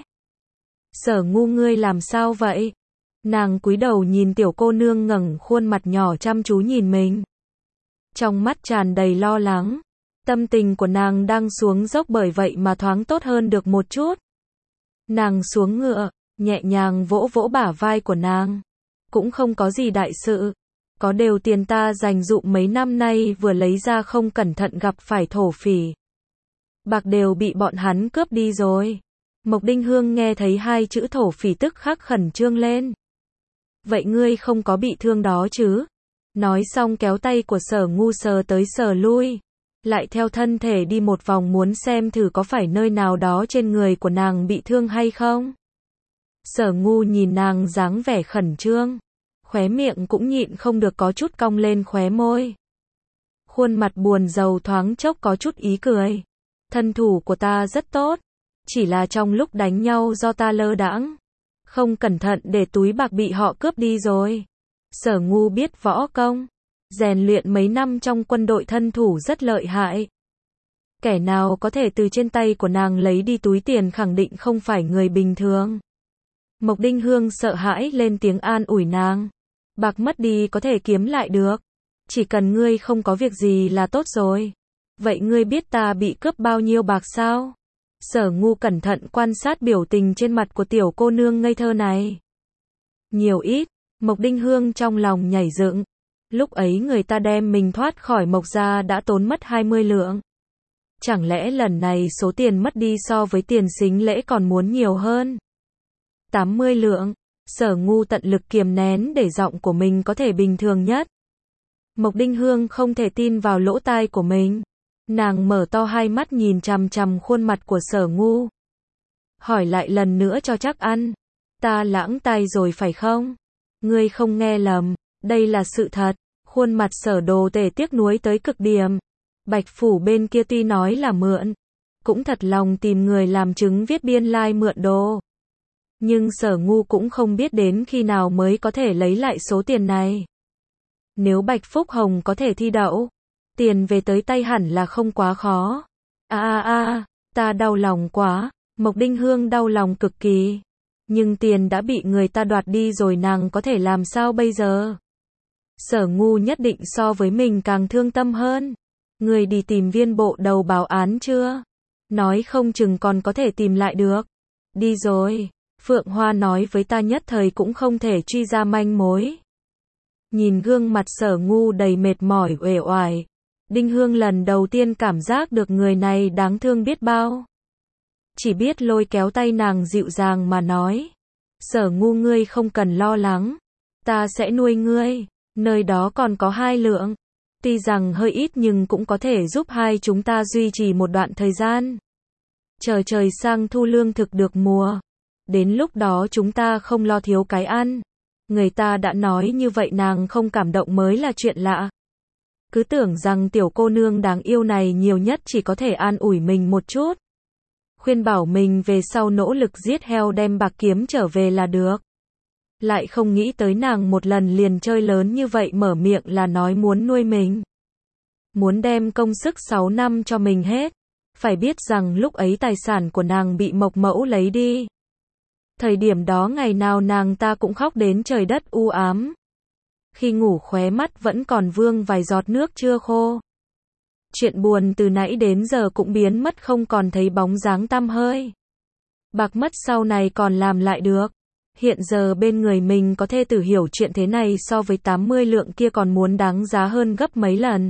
Speaker 1: Sở Ngu ngươi làm sao vậy? Nàng cúi đầu nhìn tiểu cô nương ngẩng khuôn mặt nhỏ chăm chú nhìn mình. Trong mắt tràn đầy lo lắng. Tâm tình của nàng đang xuống dốc bởi vậy mà thoáng tốt hơn được một chút. Nàng xuống ngựa, nhẹ nhàng vỗ vỗ bả vai của nàng. Cũng không có gì đại sự. Có đều tiền ta dành dụm mấy năm nay vừa lấy ra không cẩn thận gặp phải thổ phỉ. Bạc đều bị bọn hắn cướp đi rồi. Mộc Đinh Hương nghe thấy hai chữ thổ phỉ tức khắc khẩn trương lên. Vậy ngươi không có bị thương đó chứ? Nói xong kéo tay của Sở Ngu sờ tới sờ lui. Lại theo thân thể đi một vòng muốn xem thử có phải nơi nào đó trên người của nàng bị thương hay không. Sở Ngu nhìn nàng dáng vẻ khẩn trương. Khóe miệng cũng nhịn không được có chút cong lên khóe môi. Khuôn mặt buồn rầu thoáng chốc có chút ý cười. Thân thủ của ta rất tốt. Chỉ là trong lúc đánh nhau do ta lơ đãng. Không cẩn thận để túi bạc bị họ cướp đi rồi. Sở Ngu biết võ công. Rèn luyện mấy năm trong quân đội thân thủ rất lợi hại. Kẻ nào có thể từ trên tay của nàng lấy đi túi tiền khẳng định không phải người bình thường. Mộc Đinh Hương sợ hãi lên tiếng an ủi nàng. Bạc mất đi có thể kiếm lại được. Chỉ cần ngươi không có việc gì là tốt rồi. Vậy ngươi biết ta bị cướp bao nhiêu bạc sao? Sở Ngu cẩn thận quan sát biểu tình trên mặt của tiểu cô nương ngây thơ này. Nhiều ít, Mộc Đinh Hương trong lòng nhảy dựng. Lúc ấy người ta đem mình thoát khỏi Mộc gia đã tốn mất hai mươi lượng. Chẳng lẽ lần này số tiền mất đi so với tiền sính lễ còn muốn nhiều hơn? tám mươi lượng. Sở Ngu tận lực kiềm nén để giọng của mình có thể bình thường nhất. Mộc Đinh Hương không thể tin vào lỗ tai của mình. Nàng mở to hai mắt nhìn chằm chằm khuôn mặt của Sở Ngu. Hỏi lại lần nữa cho chắc ăn. Ta lãng tai rồi phải không? Ngươi không nghe lầm, đây là sự thật. Khuôn mặt Sở Đồ Tể tiếc nuối tới cực điểm. Bạch phủ bên kia tuy nói là mượn, cũng thật lòng tìm người làm chứng viết biên lai like mượn đồ. Nhưng Sở Ngu cũng không biết đến khi nào mới có thể lấy lại số tiền này. Nếu Bạch Phúc Hồng có thể thi đậu, tiền về tới tay hẳn là không quá khó. A a a, ta đau lòng quá. Mộc Đinh Hương đau lòng cực kỳ. Nhưng tiền đã bị người ta đoạt đi rồi nàng có thể làm sao bây giờ? Sở Ngu nhất định so với mình càng thương tâm hơn. Người đi tìm viên bộ đầu báo án chưa? Nói không chừng còn có thể tìm lại được. Đi rồi. Phượng Hoa nói với ta nhất thời cũng không thể truy ra manh mối. Nhìn gương mặt Sở Ngu đầy mệt mỏi uể oải. Đinh Hương lần đầu tiên cảm giác được người này đáng thương biết bao. Chỉ biết lôi kéo tay nàng dịu dàng mà nói. Sở Ngu ngươi không cần lo lắng. Ta sẽ nuôi ngươi. Nơi đó còn có hai lượng. Tuy rằng hơi ít nhưng cũng có thể giúp hai chúng ta duy trì một đoạn thời gian. Chờ trời sang thu lương thực được mùa. Đến lúc đó chúng ta không lo thiếu cái ăn. Người ta đã nói như vậy nàng không cảm động mới là chuyện lạ. Cứ tưởng rằng tiểu cô nương đáng yêu này nhiều nhất chỉ có thể an ủi mình một chút. Khuyên bảo mình về sau nỗ lực giết heo đem bạc kiếm trở về là được. Lại không nghĩ tới nàng một lần liền chơi lớn như vậy mở miệng là nói muốn nuôi mình. Muốn đem công sức sáu năm cho mình hết. Phải biết rằng lúc ấy tài sản của nàng bị Mộc Mẫu lấy đi. Thời điểm đó ngày nào nàng ta cũng khóc đến trời đất u ám. Khi ngủ khóe mắt vẫn còn vương vài giọt nước chưa khô. Chuyện buồn từ nãy đến giờ cũng biến mất không còn thấy bóng dáng tăm hơi. Bạc mất sau này còn làm lại được. Hiện giờ bên người mình có thê tử hiểu chuyện thế này so với tám mươi lượng kia còn muốn đáng giá hơn gấp mấy lần.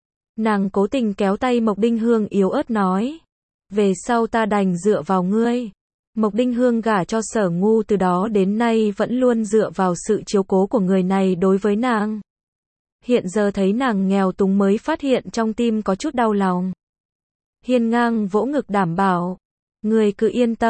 Speaker 1: Nàng cố tình kéo tay Mộc Đinh Hương yếu ớt nói. Về sau ta đành dựa vào ngươi. Mộc Đinh Hương gả cho Sở Ngu từ đó đến nay vẫn luôn dựa vào sự chiếu cố của người này đối với nàng. Hiện giờ thấy nàng nghèo túng mới phát hiện trong tim có chút đau lòng. Hiên ngang vỗ ngực đảm bảo. Ngươi cứ yên tâm,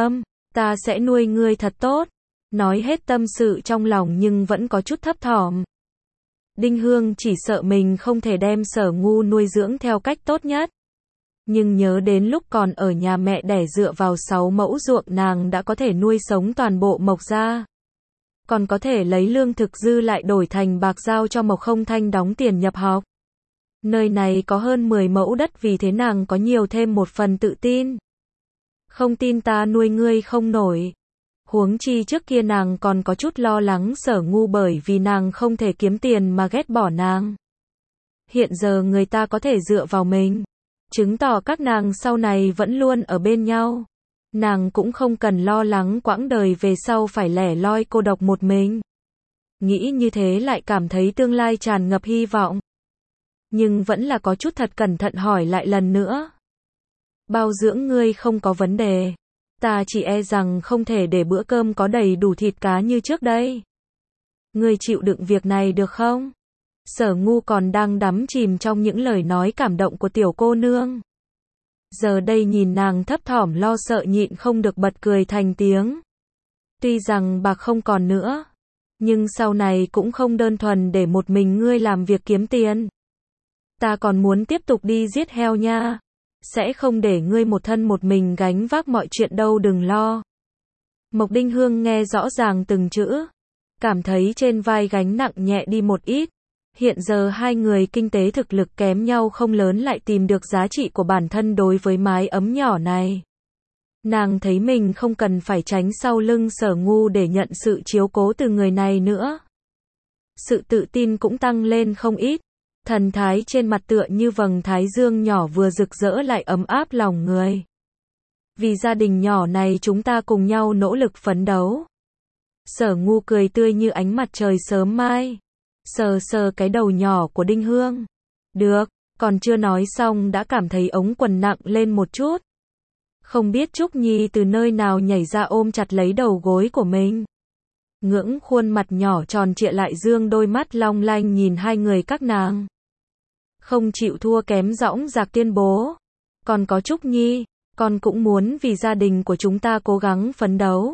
Speaker 1: Ta sẽ nuôi ngươi thật tốt. Nói hết tâm sự trong lòng nhưng vẫn có chút thấp thỏm. Đinh Hương chỉ sợ mình không thể đem Sở Ngu nuôi dưỡng theo cách tốt nhất. Nhưng nhớ đến lúc còn ở nhà mẹ đẻ dựa vào sáu mẫu ruộng nàng đã có thể nuôi sống toàn bộ Mộc gia. Còn có thể lấy lương thực dư lại đổi thành bạc giao cho Mộc Không Thanh đóng tiền nhập học. Nơi này có hơn mười mẫu đất vì thế nàng có nhiều thêm một phần tự tin. Không tin ta nuôi ngươi không nổi. Huống chi trước kia nàng còn có chút lo lắng Sở Ngu bởi vì nàng không thể kiếm tiền mà ghét bỏ nàng. Hiện giờ người ta có thể dựa vào mình. Chứng tỏ các nàng sau này vẫn luôn ở bên nhau. Nàng cũng không cần lo lắng quãng đời về sau phải lẻ loi cô độc một mình. Nghĩ như thế lại cảm thấy tương lai tràn ngập hy vọng. Nhưng vẫn là có chút thật cẩn thận hỏi lại lần nữa. Bao dưỡng ngươi không có vấn đề. Ta chỉ e rằng không thể để bữa cơm có đầy đủ thịt cá như trước đây. Ngươi chịu đựng việc này được không? Sở Ngu còn đang đắm chìm trong những lời nói cảm động của tiểu cô nương. Giờ đây nhìn nàng thấp thỏm lo sợ nhịn không được bật cười thành tiếng. Tuy rằng bạc không còn nữa, nhưng sau này cũng không đơn thuần để một mình ngươi làm việc kiếm tiền. Ta còn muốn tiếp tục đi giết heo nha. Sẽ không để ngươi một thân một mình gánh vác mọi chuyện đâu, đừng lo. Mộc Đinh Hương nghe rõ ràng từng chữ, cảm thấy trên vai gánh nặng nhẹ đi một ít. Hiện giờ hai người kinh tế thực lực kém nhau không lớn lại tìm được giá trị của bản thân đối với mái ấm nhỏ này. Nàng thấy mình không cần phải tránh sau lưng Sở Ngu để nhận sự chiếu cố từ người này nữa. Sự tự tin cũng tăng lên không ít. Thần thái trên mặt tựa như vầng thái dương nhỏ vừa rực rỡ lại ấm áp lòng người. Vì gia đình nhỏ này chúng ta cùng nhau nỗ lực phấn đấu. Sở Ngu cười tươi như ánh mặt trời sớm mai. Sờ sờ cái đầu nhỏ của Đinh Hương. Được, còn chưa nói xong đã cảm thấy ống quần nặng lên một chút. Không biết Trúc Nhi từ nơi nào nhảy ra ôm chặt lấy đầu gối của mình. Ngưỡng khuôn mặt nhỏ tròn trịa lại dương đôi mắt long lanh nhìn hai người các nàng. Không chịu thua kém dõng dạc tuyên bố. Còn có Trúc Nhi, con cũng muốn vì gia đình của chúng ta cố gắng phấn đấu.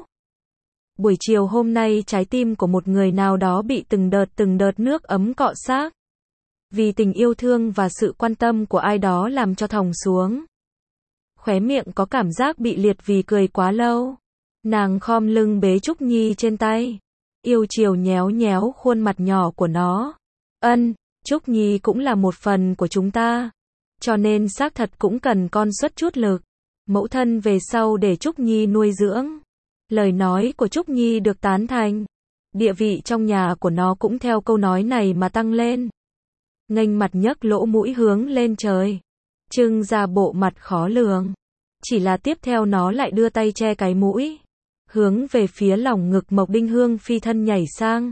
Speaker 1: Buổi chiều hôm nay trái tim của một người nào đó bị từng đợt từng đợt nước ấm cọ xát. Vì tình yêu thương và sự quan tâm của ai đó làm cho thòng xuống. Khóe miệng có cảm giác bị liệt vì cười quá lâu. Nàng khom lưng bế Trúc Nhi trên tay. Yêu chiều nhéo nhéo khuôn mặt nhỏ của nó. Ân, Trúc Nhi cũng là một phần của chúng ta. Cho nên xác thật cũng cần con xuất chút lực. Mẫu thân về sau để Trúc Nhi nuôi dưỡng. Lời nói của Trúc Nhi được tán thành. Địa vị trong nhà của nó cũng theo câu nói này mà tăng lên. Nghênh mặt nhấc lỗ mũi hướng lên trời. Trưng ra bộ mặt khó lường. Chỉ là tiếp theo nó lại đưa tay che cái mũi. Hướng về phía lòng ngực Mộc Đinh Hương phi thân nhảy sang.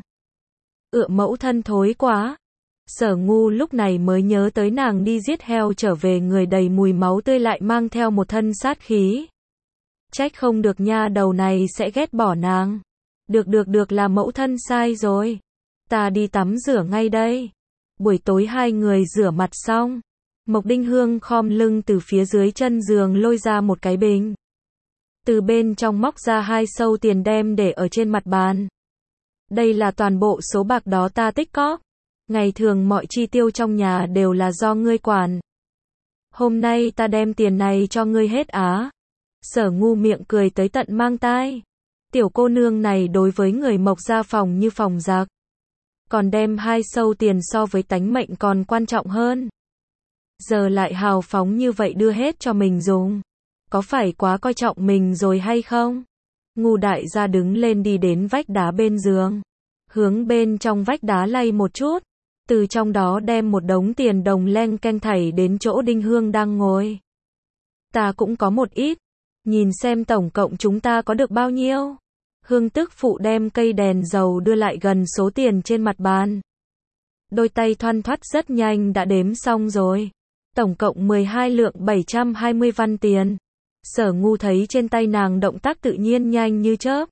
Speaker 1: Ựa mẫu thân thối quá. Sở Ngu lúc này mới nhớ tới nàng đi giết heo trở về người đầy mùi máu tươi lại mang theo một thân sát khí. Trách không được nha đầu này sẽ ghét bỏ nàng. Được được được là mẫu thân sai rồi. Ta đi tắm rửa ngay đây. Buổi tối hai người rửa mặt xong. Mộc Đinh Hương khom lưng từ phía dưới chân giường lôi ra một cái bình. Từ bên trong móc ra hai sâu tiền đem để ở trên mặt bàn. Đây là toàn bộ số bạc đó ta tích cóp. Ngày thường mọi chi tiêu trong nhà đều là do ngươi quản. Hôm nay ta đem tiền này cho ngươi hết á. Sở Ngu miệng cười tới tận mang tai. Tiểu cô nương này đối với người Mộc gia phòng như phòng giặc. Còn đem hai sâu tiền so với tánh mệnh còn quan trọng hơn. Giờ lại hào phóng như vậy đưa hết cho mình dùng. Có phải quá coi trọng mình rồi hay không? Ngu đại gia đứng lên đi đến vách đá bên giường. Hướng bên trong vách đá lay một chút. Từ trong đó đem một đống tiền đồng leng keng thảy đến chỗ Đinh Hương đang ngồi. Ta cũng có một ít. Nhìn xem tổng cộng chúng ta có được bao nhiêu. Hương tức phụ đem cây đèn dầu đưa lại gần số tiền trên mặt bàn. Đôi tay thoăn thoắt rất nhanh đã đếm xong rồi. Tổng cộng mười hai lượng bảy trăm hai mươi văn tiền. Sở Ngu thấy trên tay nàng động tác tự nhiên nhanh như chớp.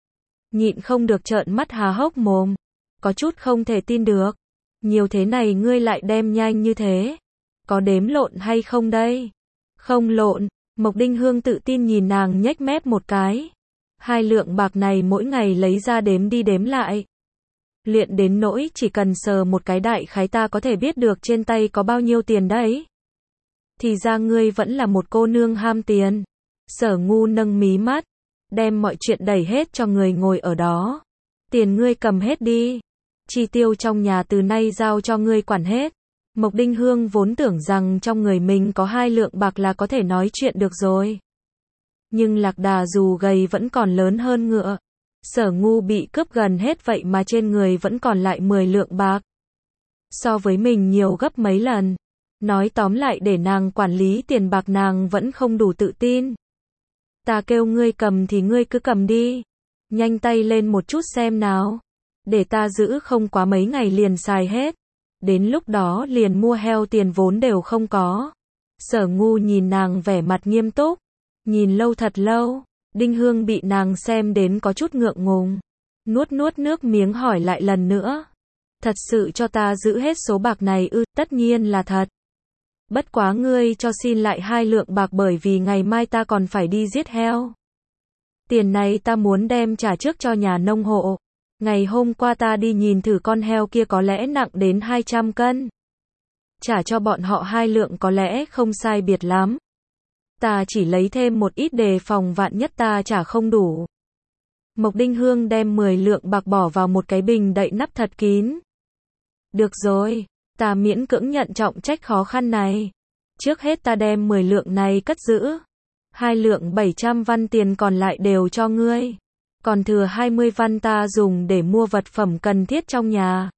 Speaker 1: Nhịn không được trợn mắt há hốc mồm. Có chút không thể tin được. Nhiều thế này ngươi lại đem nhanh như thế. Có đếm lộn hay không đây? Không lộn. Mộc Đinh Hương tự tin nhìn nàng nhếch mép một cái. Hai lượng bạc này mỗi ngày lấy ra đếm đi đếm lại. Luyện đến nỗi chỉ cần sờ một cái đại khái ta có thể biết được trên tay có bao nhiêu tiền đấy. Thì ra ngươi vẫn là một cô nương ham tiền. Sở Ngu nâng mí mắt, đem mọi chuyện đẩy hết cho người ngồi ở đó. Tiền ngươi cầm hết đi. Chi tiêu trong nhà từ nay giao cho ngươi quản hết. Mộc Đinh Hương vốn tưởng rằng trong người mình có hai lượng bạc là có thể nói chuyện được rồi. Nhưng lạc đà dù gầy vẫn còn lớn hơn ngựa. Sở Ngu bị cướp gần hết vậy mà trên người vẫn còn lại mười lượng bạc. So với mình nhiều gấp mấy lần. Nói tóm lại để nàng quản lý tiền bạc nàng vẫn không đủ tự tin. Ta kêu ngươi cầm thì ngươi cứ cầm đi. Nhanh tay lên một chút xem nào. Để ta giữ không quá mấy ngày liền xài hết. Đến lúc đó liền mua heo tiền vốn đều không có. Sở Ngu nhìn nàng vẻ mặt nghiêm túc. Nhìn lâu thật lâu. Đinh Hương bị nàng xem đến có chút ngượng ngùng. Nuốt nuốt nước miếng hỏi lại lần nữa. Thật sự cho ta giữ hết số bạc này ư? Tất nhiên là thật. Bất quá ngươi cho xin lại hai lượng bạc bởi vì ngày mai ta còn phải đi giết heo. Tiền này ta muốn đem trả trước cho nhà nông hộ. Ngày hôm qua ta đi nhìn thử con heo kia có lẽ nặng đến hai trăm cân. Trả cho bọn họ hai lượng có lẽ không sai biệt lắm. Ta chỉ lấy thêm một ít đề phòng vạn nhất ta trả không đủ. Mộc Đinh Hương đem mười lượng bạc bỏ vào một cái bình đậy nắp thật kín. Được rồi, ta miễn cưỡng nhận trọng trách khó khăn này. Trước hết ta đem mười lượng này cất giữ. Hai lượng bảy trăm văn tiền còn lại đều cho ngươi. Còn thừa hai mươi văn ta dùng để mua vật phẩm cần thiết trong nhà.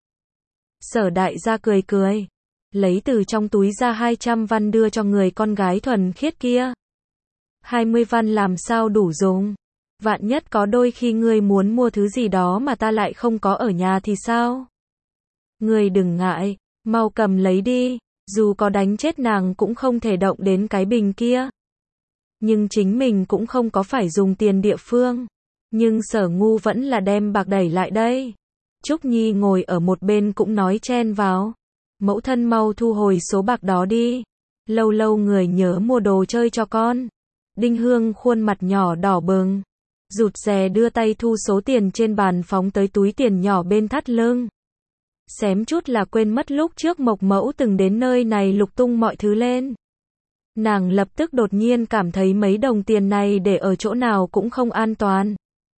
Speaker 1: Sở đại gia cười cười. Lấy từ trong túi ra hai trăm văn đưa cho người con gái thuần khiết kia. hai mươi văn làm sao đủ dùng? Vạn nhất có đôi khi ngươi muốn mua thứ gì đó mà ta lại không có ở nhà thì sao? Ngươi đừng ngại, mau cầm lấy đi, dù có đánh chết nàng cũng không thể động đến cái bình kia. Nhưng chính mình cũng không có phải dùng tiền địa phương. Nhưng Sở Ngu vẫn là đem bạc đẩy lại đây. Trúc Nhi ngồi ở một bên cũng nói chen vào. Mẫu thân mau thu hồi số bạc đó đi. Lâu lâu người nhớ mua đồ chơi cho con. Đinh Hương khuôn mặt nhỏ đỏ bừng. Rụt rè đưa tay thu số tiền trên bàn phóng tới túi tiền nhỏ bên thắt lưng. Xém chút là quên mất lúc trước Mộc mẫu từng đến nơi này lục tung mọi thứ lên. Nàng lập tức đột nhiên cảm thấy mấy đồng tiền này để ở chỗ nào cũng không an toàn.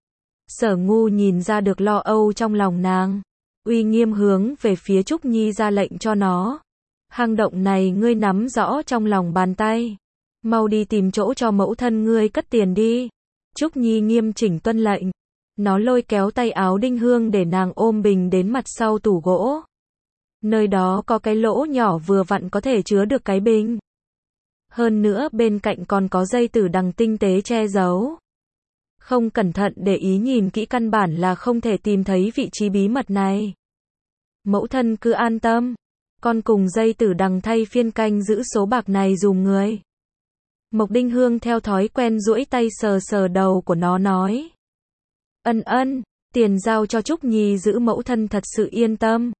Speaker 1: Sở Ngu nhìn ra được lo âu trong lòng nàng. Uy nghiêm hướng về phía Trúc Nhi ra lệnh cho nó. Hang động này ngươi nắm rõ trong lòng bàn tay. Mau đi tìm chỗ cho mẫu thân ngươi cất tiền đi. Trúc Nhi nghiêm chỉnh tuân lệnh. Nó lôi kéo tay áo Đinh Hương để nàng ôm bình đến mặt sau tủ gỗ. Nơi đó có cái lỗ nhỏ vừa vặn có thể chứa được cái bình. Hơn nữa bên cạnh còn có dây tử đằng tinh tế che giấu. Không cẩn thận để ý nhìn kỹ căn bản là không thể tìm thấy vị trí bí mật này. Mẫu thân cứ an tâm. Con cùng dây tử đằng thay phiên canh giữ số bạc này dùm người. Mộc Đinh Hương theo thói quen duỗi tay sờ sờ đầu của nó nói. Ân ân, tiền giao cho Trúc Nhi giữ mẫu thân thật sự yên tâm.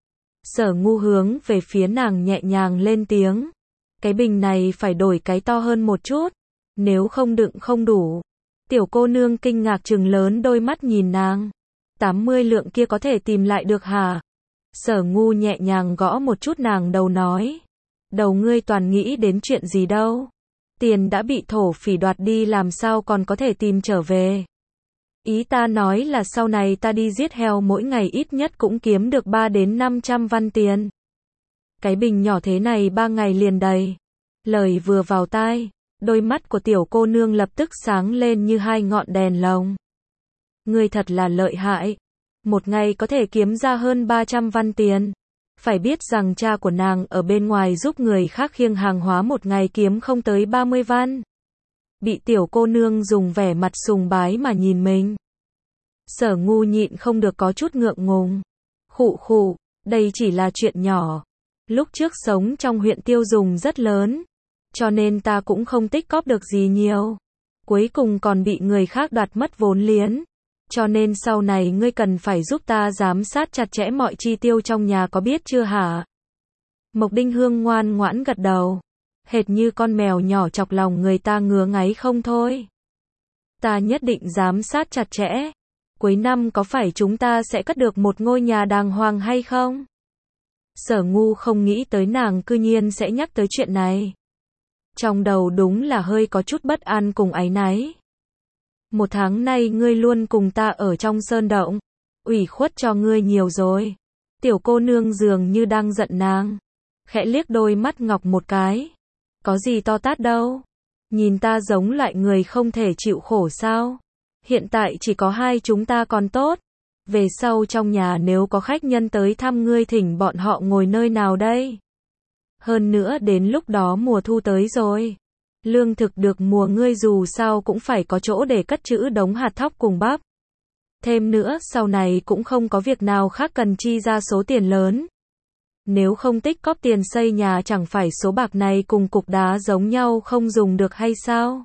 Speaker 1: Sở Ngu hướng về phía nàng nhẹ nhàng lên tiếng. Cái bình này phải đổi cái to hơn một chút. Nếu không đựng không đủ. Tiểu cô nương kinh ngạc trừng lớn đôi mắt nhìn nàng. tám mươi lượng kia có thể tìm lại được hả? Sở Ngu nhẹ nhàng gõ một chút nàng đầu nói. Đầu ngươi toàn nghĩ đến chuyện gì đâu. Tiền đã bị thổ phỉ đoạt đi làm sao còn có thể tìm trở về. Ý ta nói là sau này ta đi giết heo mỗi ngày ít nhất cũng kiếm được ba đến năm trăm văn tiền. Cái bình nhỏ thế này ba ngày liền đầy. Lời vừa vào tai, đôi mắt của tiểu cô nương lập tức sáng lên như hai ngọn đèn lồng. Ngươi thật là lợi hại. Một ngày có thể kiếm ra hơn ba trăm văn tiền. Phải biết rằng cha của nàng ở bên ngoài giúp người khác khiêng hàng hóa một ngày kiếm không tới ba mươi văn. Bị tiểu cô nương dùng vẻ mặt sùng bái mà nhìn mình. Sở Ngu nhịn không được có chút ngượng ngùng. Khụ khụ, đây chỉ là chuyện nhỏ. Lúc trước sống trong huyện tiêu dùng rất lớn. Cho nên ta cũng không tích cóp được gì nhiều. Cuối cùng còn bị người khác đoạt mất vốn liếng. Cho nên sau này ngươi cần phải giúp ta giám sát chặt chẽ mọi chi tiêu trong nhà có biết chưa hả? Mộc Đinh Hương ngoan ngoãn gật đầu. Hệt như con mèo nhỏ chọc lòng người ta ngứa ngáy không thôi. Ta nhất định giám sát chặt chẽ. Cuối năm có phải chúng ta sẽ cất được một ngôi nhà đàng hoàng hay không? Sở Ngu không nghĩ tới nàng cư nhiên sẽ nhắc tới chuyện này. Trong đầu đúng là hơi có chút bất an cùng áy náy. Một tháng nay ngươi luôn cùng ta ở trong sơn động. Ủy khuất cho ngươi nhiều rồi. Tiểu cô nương dường như đang giận nàng. Khẽ liếc đôi mắt ngọc một cái. Có gì to tát đâu. Nhìn ta giống loại người không thể chịu khổ sao? Hiện tại chỉ có hai chúng ta còn tốt. Về sau trong nhà nếu có khách nhân tới thăm ngươi thỉnh bọn họ ngồi nơi nào đây? Hơn nữa đến lúc đó mùa thu tới rồi. Lương thực được mùa ngươi dù sao cũng phải có chỗ để cất trữ đống hạt thóc cùng bắp. Thêm nữa sau này cũng không có việc nào khác cần chi ra số tiền lớn. Nếu không tích cóp tiền xây nhà chẳng phải số bạc này cùng cục đá giống nhau không dùng được hay sao?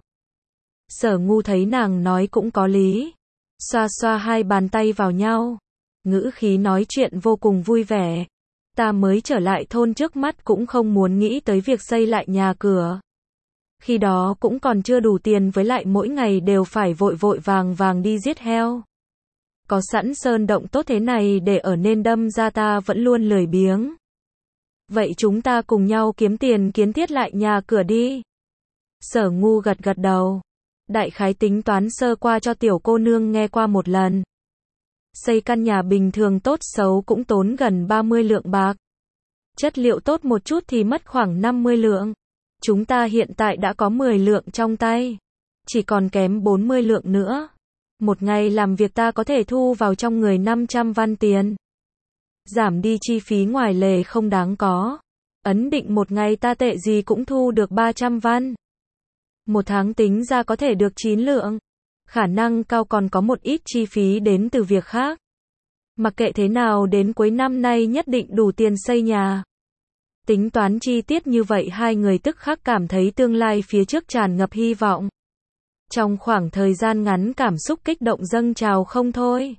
Speaker 1: Sở Ngu thấy nàng nói cũng có lý. Xoa xoa hai bàn tay vào nhau. Ngữ khí nói chuyện vô cùng vui vẻ. Ta mới trở lại thôn trước mắt cũng không muốn nghĩ tới việc xây lại nhà cửa. Khi đó cũng còn chưa đủ tiền với lại mỗi ngày đều phải vội vội vàng vàng đi giết heo. Có sẵn sơn động tốt thế này để ở nên đâm ra ta vẫn luôn lười biếng. Vậy chúng ta cùng nhau kiếm tiền kiến thiết lại nhà cửa đi. Sở Ngu gật gật đầu. Đại khái tính toán sơ qua cho tiểu cô nương nghe qua một lần. Xây căn nhà bình thường tốt xấu cũng tốn gần ba mươi lượng bạc. Chất liệu tốt một chút thì mất khoảng năm mươi lượng. Chúng ta hiện tại đã có mười lượng trong tay. Chỉ còn kém bốn mươi lượng nữa. Một ngày làm việc ta có thể thu vào trong người năm trăm văn tiền. Giảm đi chi phí ngoài lề không đáng có. Ấn định một ngày ta tệ gì cũng thu được ba trăm văn. Một tháng tính ra có thể được chín lượng. Khả năng cao còn có một ít chi phí đến từ việc khác. Mặc kệ thế nào đến cuối năm nay nhất định đủ tiền xây nhà. Tính toán chi tiết như vậy hai người tức khắc cảm thấy tương lai phía trước tràn ngập hy vọng. Trong khoảng thời gian ngắn cảm xúc kích động dâng trào không thôi.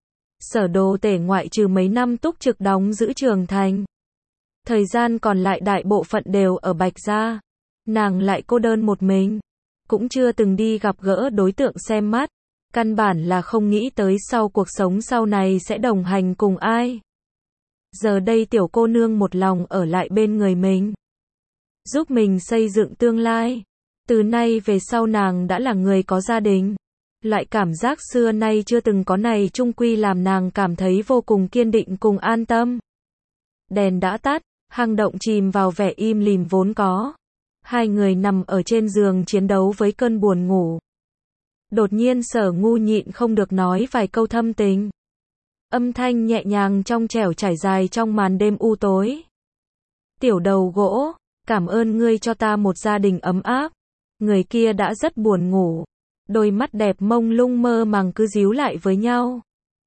Speaker 1: Sở Đồ Tể ngoại trừ mấy năm túc trực đóng giữ Trường Thành. Thời gian còn lại đại bộ phận đều ở Bạch Gia. Nàng lại cô đơn một mình. Cũng chưa từng đi gặp gỡ đối tượng xem mắt. Căn bản là không nghĩ tới sau cuộc sống sau này sẽ đồng hành cùng ai. Giờ đây tiểu cô nương một lòng ở lại bên người mình. Giúp mình xây dựng tương lai. Từ nay về sau nàng đã là người có gia đình. Loại cảm giác xưa nay chưa từng có này chung quy làm nàng cảm thấy vô cùng kiên định cùng an tâm. Đèn đã tắt, hang động chìm vào vẻ im lìm vốn có. Hai người nằm ở trên giường chiến đấu với cơn buồn ngủ. Đột nhiên Sở Ngu nhịn không được nói vài câu thâm tình. Âm thanh nhẹ nhàng trong trẻo trải dài trong màn đêm u tối. Tiểu đầu gỗ, cảm ơn ngươi cho ta một gia đình ấm áp. Người kia đã rất buồn ngủ. Đôi mắt đẹp mông lung mơ màng cứ díu lại với nhau.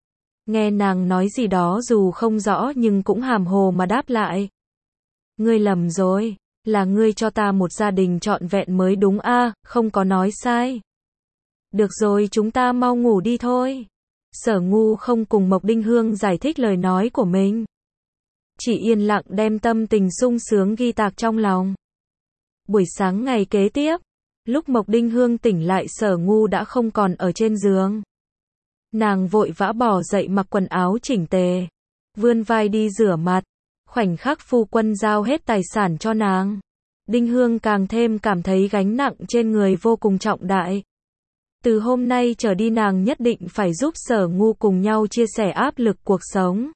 Speaker 1: Nghe nàng nói gì đó dù không rõ nhưng cũng hàm hồ mà đáp lại. Ngươi lầm rồi, là ngươi cho ta một gia đình trọn vẹn mới đúng a, à, không có nói sai. Được rồi chúng ta mau ngủ đi thôi. Sở Ngu không cùng Mộc Đinh Hương giải thích lời nói của mình. Chỉ yên lặng đem tâm tình sung sướng ghi tạc trong lòng. Buổi sáng ngày kế tiếp, lúc Mộc Đinh Hương tỉnh lại Sở Ngu đã không còn ở trên giường. Nàng vội vã bỏ dậy mặc quần áo chỉnh tề. Vươn vai đi rửa mặt. Khoảnh khắc phu quân giao hết tài sản cho nàng. Đinh Hương càng thêm cảm thấy gánh nặng trên người vô cùng trọng đại. Từ hôm nay trở đi nàng nhất định phải giúp Sở Ngu cùng nhau chia sẻ áp lực cuộc sống.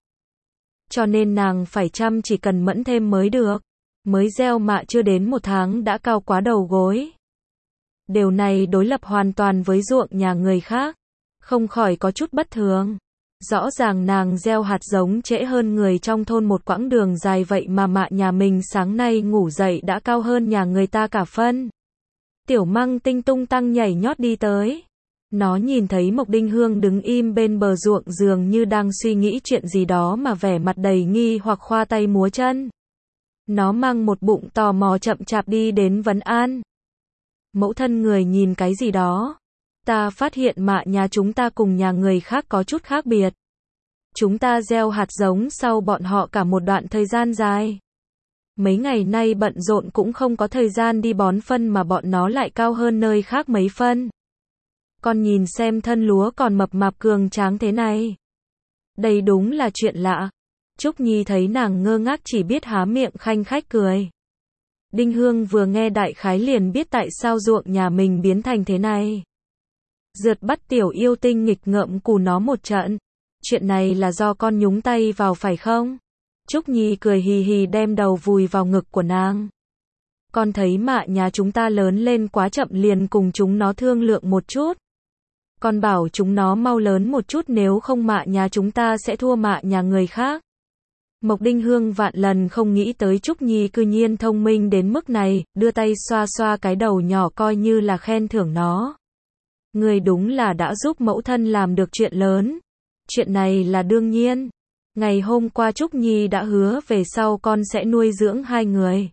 Speaker 1: Cho nên nàng phải chăm chỉ cần mẫn thêm mới được. Mới gieo mạ chưa đến một tháng đã cao quá đầu gối. Điều này đối lập hoàn toàn với ruộng nhà người khác. Không khỏi có chút bất thường. Rõ ràng nàng gieo hạt giống trễ hơn người trong thôn một quãng đường dài vậy mà mạ nhà mình sáng nay ngủ dậy đã cao hơn nhà người ta cả phân. Tiểu Măng Tinh tung tăng nhảy nhót đi tới. Nó nhìn thấy Mộc Đinh Hương đứng im bên bờ ruộng dường như đang suy nghĩ chuyện gì đó mà vẻ mặt đầy nghi hoặc khoa tay múa chân. Nó mang một bụng tò mò chậm chạp đi đến vấn an. Mẫu thân người nhìn cái gì đó? Ta phát hiện mạ nhà chúng ta cùng nhà người khác có chút khác biệt. Chúng ta gieo hạt giống sau bọn họ cả một đoạn thời gian dài. Mấy ngày nay bận rộn cũng không có thời gian đi bón phân mà bọn nó lại cao hơn nơi khác mấy phân. Con nhìn xem thân lúa còn mập mạp cường tráng thế này. Đây đúng là chuyện lạ. Trúc Nhi thấy nàng ngơ ngác chỉ biết há miệng khanh khách cười. Đinh Hương vừa nghe đại khái liền biết tại sao ruộng nhà mình biến thành thế này. Rượt bắt tiểu yêu tinh nghịch ngợm cù nó một trận. Chuyện này là do con nhúng tay vào phải không? Trúc Nhi cười hì hì đem đầu vùi vào ngực của nàng. Con thấy mạ nhà chúng ta lớn lên quá chậm liền cùng chúng nó thương lượng một chút. Con bảo chúng nó mau lớn một chút nếu không mạ nhà chúng ta sẽ thua mạ nhà người khác. Mộc Đinh Hương vạn lần không nghĩ tới Trúc Nhi cư nhiên thông minh đến mức này, đưa tay xoa xoa cái đầu nhỏ coi như là khen thưởng nó. Người đúng là đã giúp mẫu thân làm được chuyện lớn. Chuyện này là đương nhiên. Ngày hôm qua Trúc Nhi đã hứa về sau con sẽ nuôi dưỡng hai người.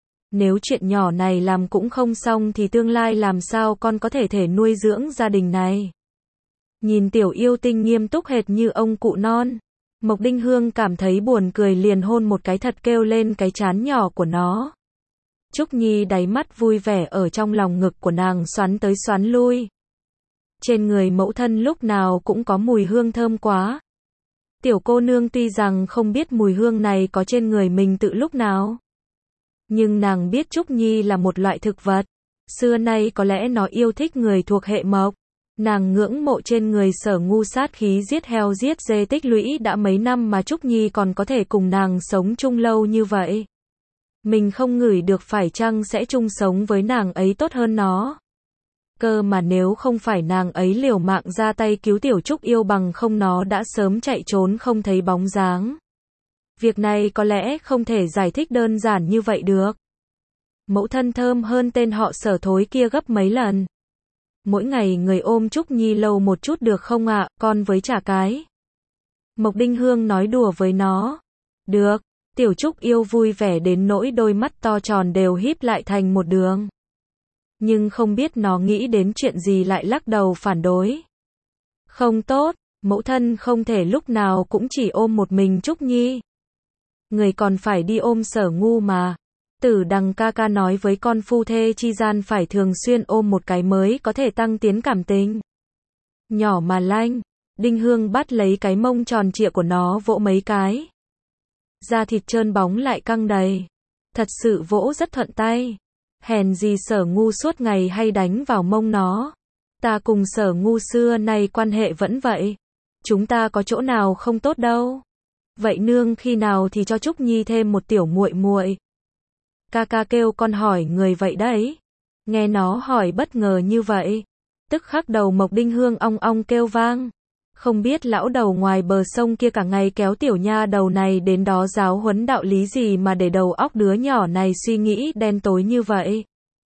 Speaker 1: Nếu chuyện nhỏ này làm cũng không xong thì tương lai làm sao con có thể thể nuôi dưỡng gia đình này. Nhìn tiểu yêu tinh nghiêm túc hệt như ông cụ non. Mộc Đinh Hương cảm thấy buồn cười liền hôn một cái thật kêu lên cái trán nhỏ của nó. Trúc Nhi đáy mắt vui vẻ ở trong lòng ngực của nàng xoắn tới xoắn lui. Trên người mẫu thân lúc nào cũng có mùi hương thơm quá. Tiểu cô nương tuy rằng không biết mùi hương này có trên người mình từ lúc nào. Nhưng nàng biết Trúc Nhi là một loại thực vật. Xưa nay có lẽ nó yêu thích người thuộc hệ mộc. Nàng ngưỡng mộ trên người Sở Ngu sát khí giết heo giết dê tích lũy đã mấy năm mà Trúc Nhi còn có thể cùng nàng sống chung lâu như vậy. Mình không ngửi được phải chăng sẽ chung sống với nàng ấy tốt hơn nó. Cơ mà nếu không phải nàng ấy liều mạng ra tay cứu tiểu Trúc yêu bằng không nó đã sớm chạy trốn không thấy bóng dáng. Việc này có lẽ không thể giải thích đơn giản như vậy được. Mẫu thân thơm hơn tên họ Sở thối kia gấp mấy lần. Mỗi ngày người ôm Trúc Nhi lâu một chút được không ạ, con với chả cái. Mộc Đinh Hương nói đùa với nó. Được, tiểu Trúc yêu vui vẻ đến nỗi đôi mắt to tròn đều híp lại thành một đường. Nhưng không biết nó nghĩ đến chuyện gì lại lắc đầu phản đối. Không tốt, mẫu thân không thể lúc nào cũng chỉ ôm một mình Trúc Nhi. Người còn phải đi ôm Sở Ngu mà. Tử Đằng ca ca nói với con phu thê chi gian phải thường xuyên ôm một cái mới có thể tăng tiến cảm tình. Nhỏ mà lanh, Đinh Hương bắt lấy cái mông tròn trịa của nó vỗ mấy cái. Da thịt trơn bóng lại căng đầy. Thật sự vỗ rất thuận tay. Hèn gì Sở Ngu suốt ngày hay đánh vào mông nó. Ta cùng Sở Ngu xưa nay quan hệ vẫn vậy. Chúng ta có chỗ nào không tốt đâu. Vậy nương khi nào thì cho Trúc Nhi thêm một tiểu muội muội. Ca ca kêu con hỏi người vậy đấy. Nghe nó hỏi bất ngờ như vậy. Tức khắc đầu Mộc Đinh Hương ong ong kêu vang. Không biết lão đầu ngoài bờ sông kia cả ngày kéo tiểu nha đầu này đến đó giáo huấn đạo lý gì mà để đầu óc đứa nhỏ này suy nghĩ đen tối như vậy.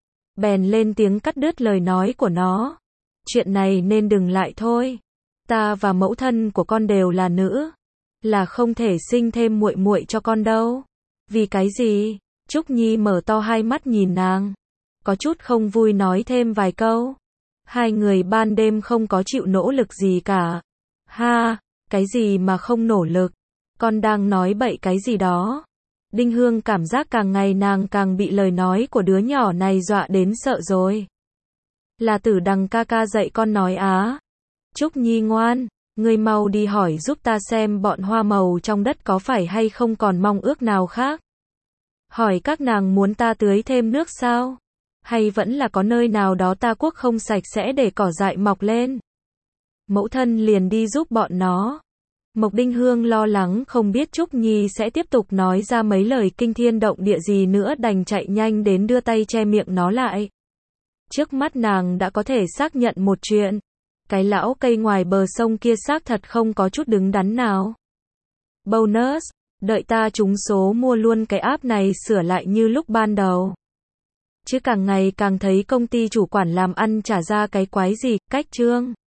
Speaker 1: Bèn lên tiếng cắt đứt lời nói của nó. Chuyện này nên đừng lại thôi. Ta và mẫu thân của con đều là nữ. Là không thể sinh thêm muội muội cho con đâu. Vì cái gì? Trúc Nhi mở to hai mắt nhìn nàng. Có chút không vui nói thêm vài câu. Hai người ban đêm không có chịu nỗ lực gì cả. Ha, cái gì mà không nỗ lực? Con đang nói bậy cái gì đó? Đinh Hương cảm giác càng ngày nàng càng bị lời nói của đứa nhỏ này dọa đến sợ rồi. Là Tử Đằng ca ca dạy con nói á. Trúc Nhi ngoan, ngươi mau đi hỏi giúp ta xem bọn hoa màu trong đất có phải hay không còn mong ước nào khác. Hỏi các nàng muốn ta tưới thêm nước sao? Hay vẫn là có nơi nào đó ta cuốc không sạch sẽ để cỏ dại mọc lên? Mẫu thân liền đi giúp bọn nó. Mộc Đinh Hương lo lắng không biết Trúc Nhi sẽ tiếp tục nói ra mấy lời kinh thiên động địa gì nữa đành chạy nhanh đến đưa tay che miệng nó lại. Trước mắt nàng đã có thể xác nhận một chuyện. Cái lão cây ngoài bờ sông kia xác thật không có chút đứng đắn nào. Bonus, đợi ta trúng số mua luôn cái app này sửa lại như lúc ban đầu. Chứ càng ngày càng thấy công ty chủ quản làm ăn trả ra cái quái gì, cách chương.